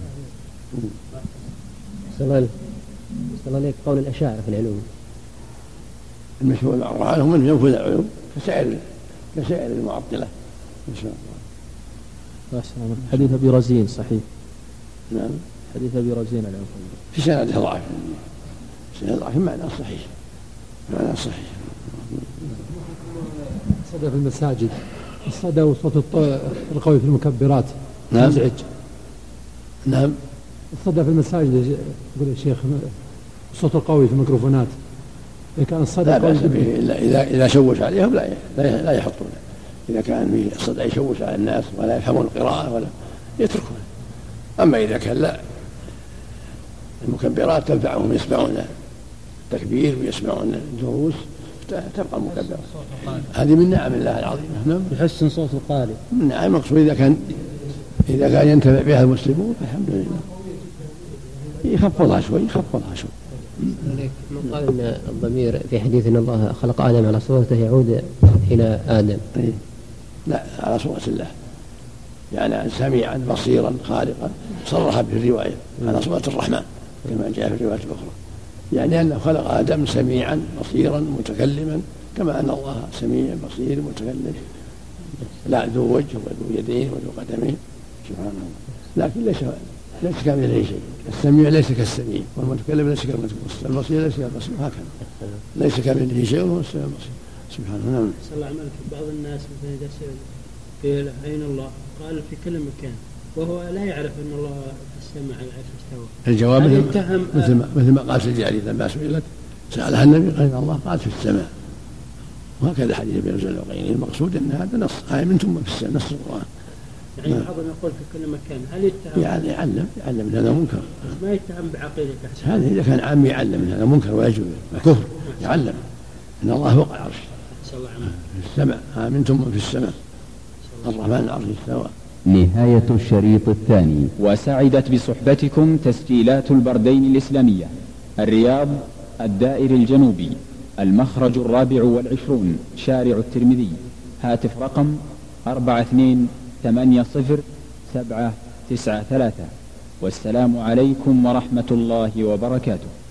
صلى الله عليك قول الأشاعرة في العلوم المشهور المعروف عنهم من ينفذ العلوم كسائر المعطلة إن شاء الله. حديث أبي رزين صحيح؟ نعم حديث أبي رزين على في سنده ضعف ضعف معنى صحيح معنى صحيح. الصدى في المساجد الصدى وصوت القوي في المكبرات نعم مزعج. نعم الصدى في المساجد يقول الشيخ الصوت القوي في الميكروفونات إذا كان الصدى لا بأس به إلا إذا شوش عليهم لا يحطونه إذا كان فيه الصدى يشوش على الناس ولا يفهمون القراءة ولا يتركونه. أما إذا كان لا المكبرات تنفعهم يسمعون التكبير ويسمعون الدروس تبقى المكبرات هذه من نعم الله العظيمة. نعم يحسن صوت القارئ من نعم مقصود إذا كان ينتفع بها المسلمون فالحمد لله يخفضها شوي من قال ان الضمير في حديث ان الله خلق ادم على صورته يعود الى ادم لا على صورة الله يعني سميعا بصيرا خالقا صرح به الرواية على صورة الرحمن كما جاء في الرواية الأخرى يعني أنه خلق آدم سميعا بصيرا متكلما كما أن الله سميع بصير متكلم لا ذو وجه وذو يدين وذو قدمين سبحانه لكن ليس كمثله شيء السميع ليس كالسميع والمتكلم ليس كالمتكلم البصير ليس كالبصير هكذا ليس كمثله شيء وهو السميع البصير سبحانه. نعم. صلى الله عليه وسلم بعض الناس مثلا إذا سئل قيل أين الله قال في كل مكان وهو لا يعرف أن الله في السماء على العرش استوى. الجواب مثل ما قال سيدي لما سئلت سألها النبي قال إن الله قال في السماء وهكذا حديث ابن العقيل المقصود أن هذا نص آية من ثم في السماء نص القرآن. يعني بعضهم يقول في كل مكان هل يتهم يعني يعلم من هذا منكر ما يتهم بعقيدته هذا إذا كان عام يعلم من هذا منكر ويجب كفر يعلم أن الله فوق العرش في السماء آمنتم من في السماء الرحمن العرش استوى. نهاية الشريط الثاني. وسعدت بصحبتكم تسجيلات البردين الإسلامية الرياض الدائر الجنوبي المخرج 24 شارع الترمذي هاتف رقم 42807993. والسلام عليكم ورحمة الله وبركاته.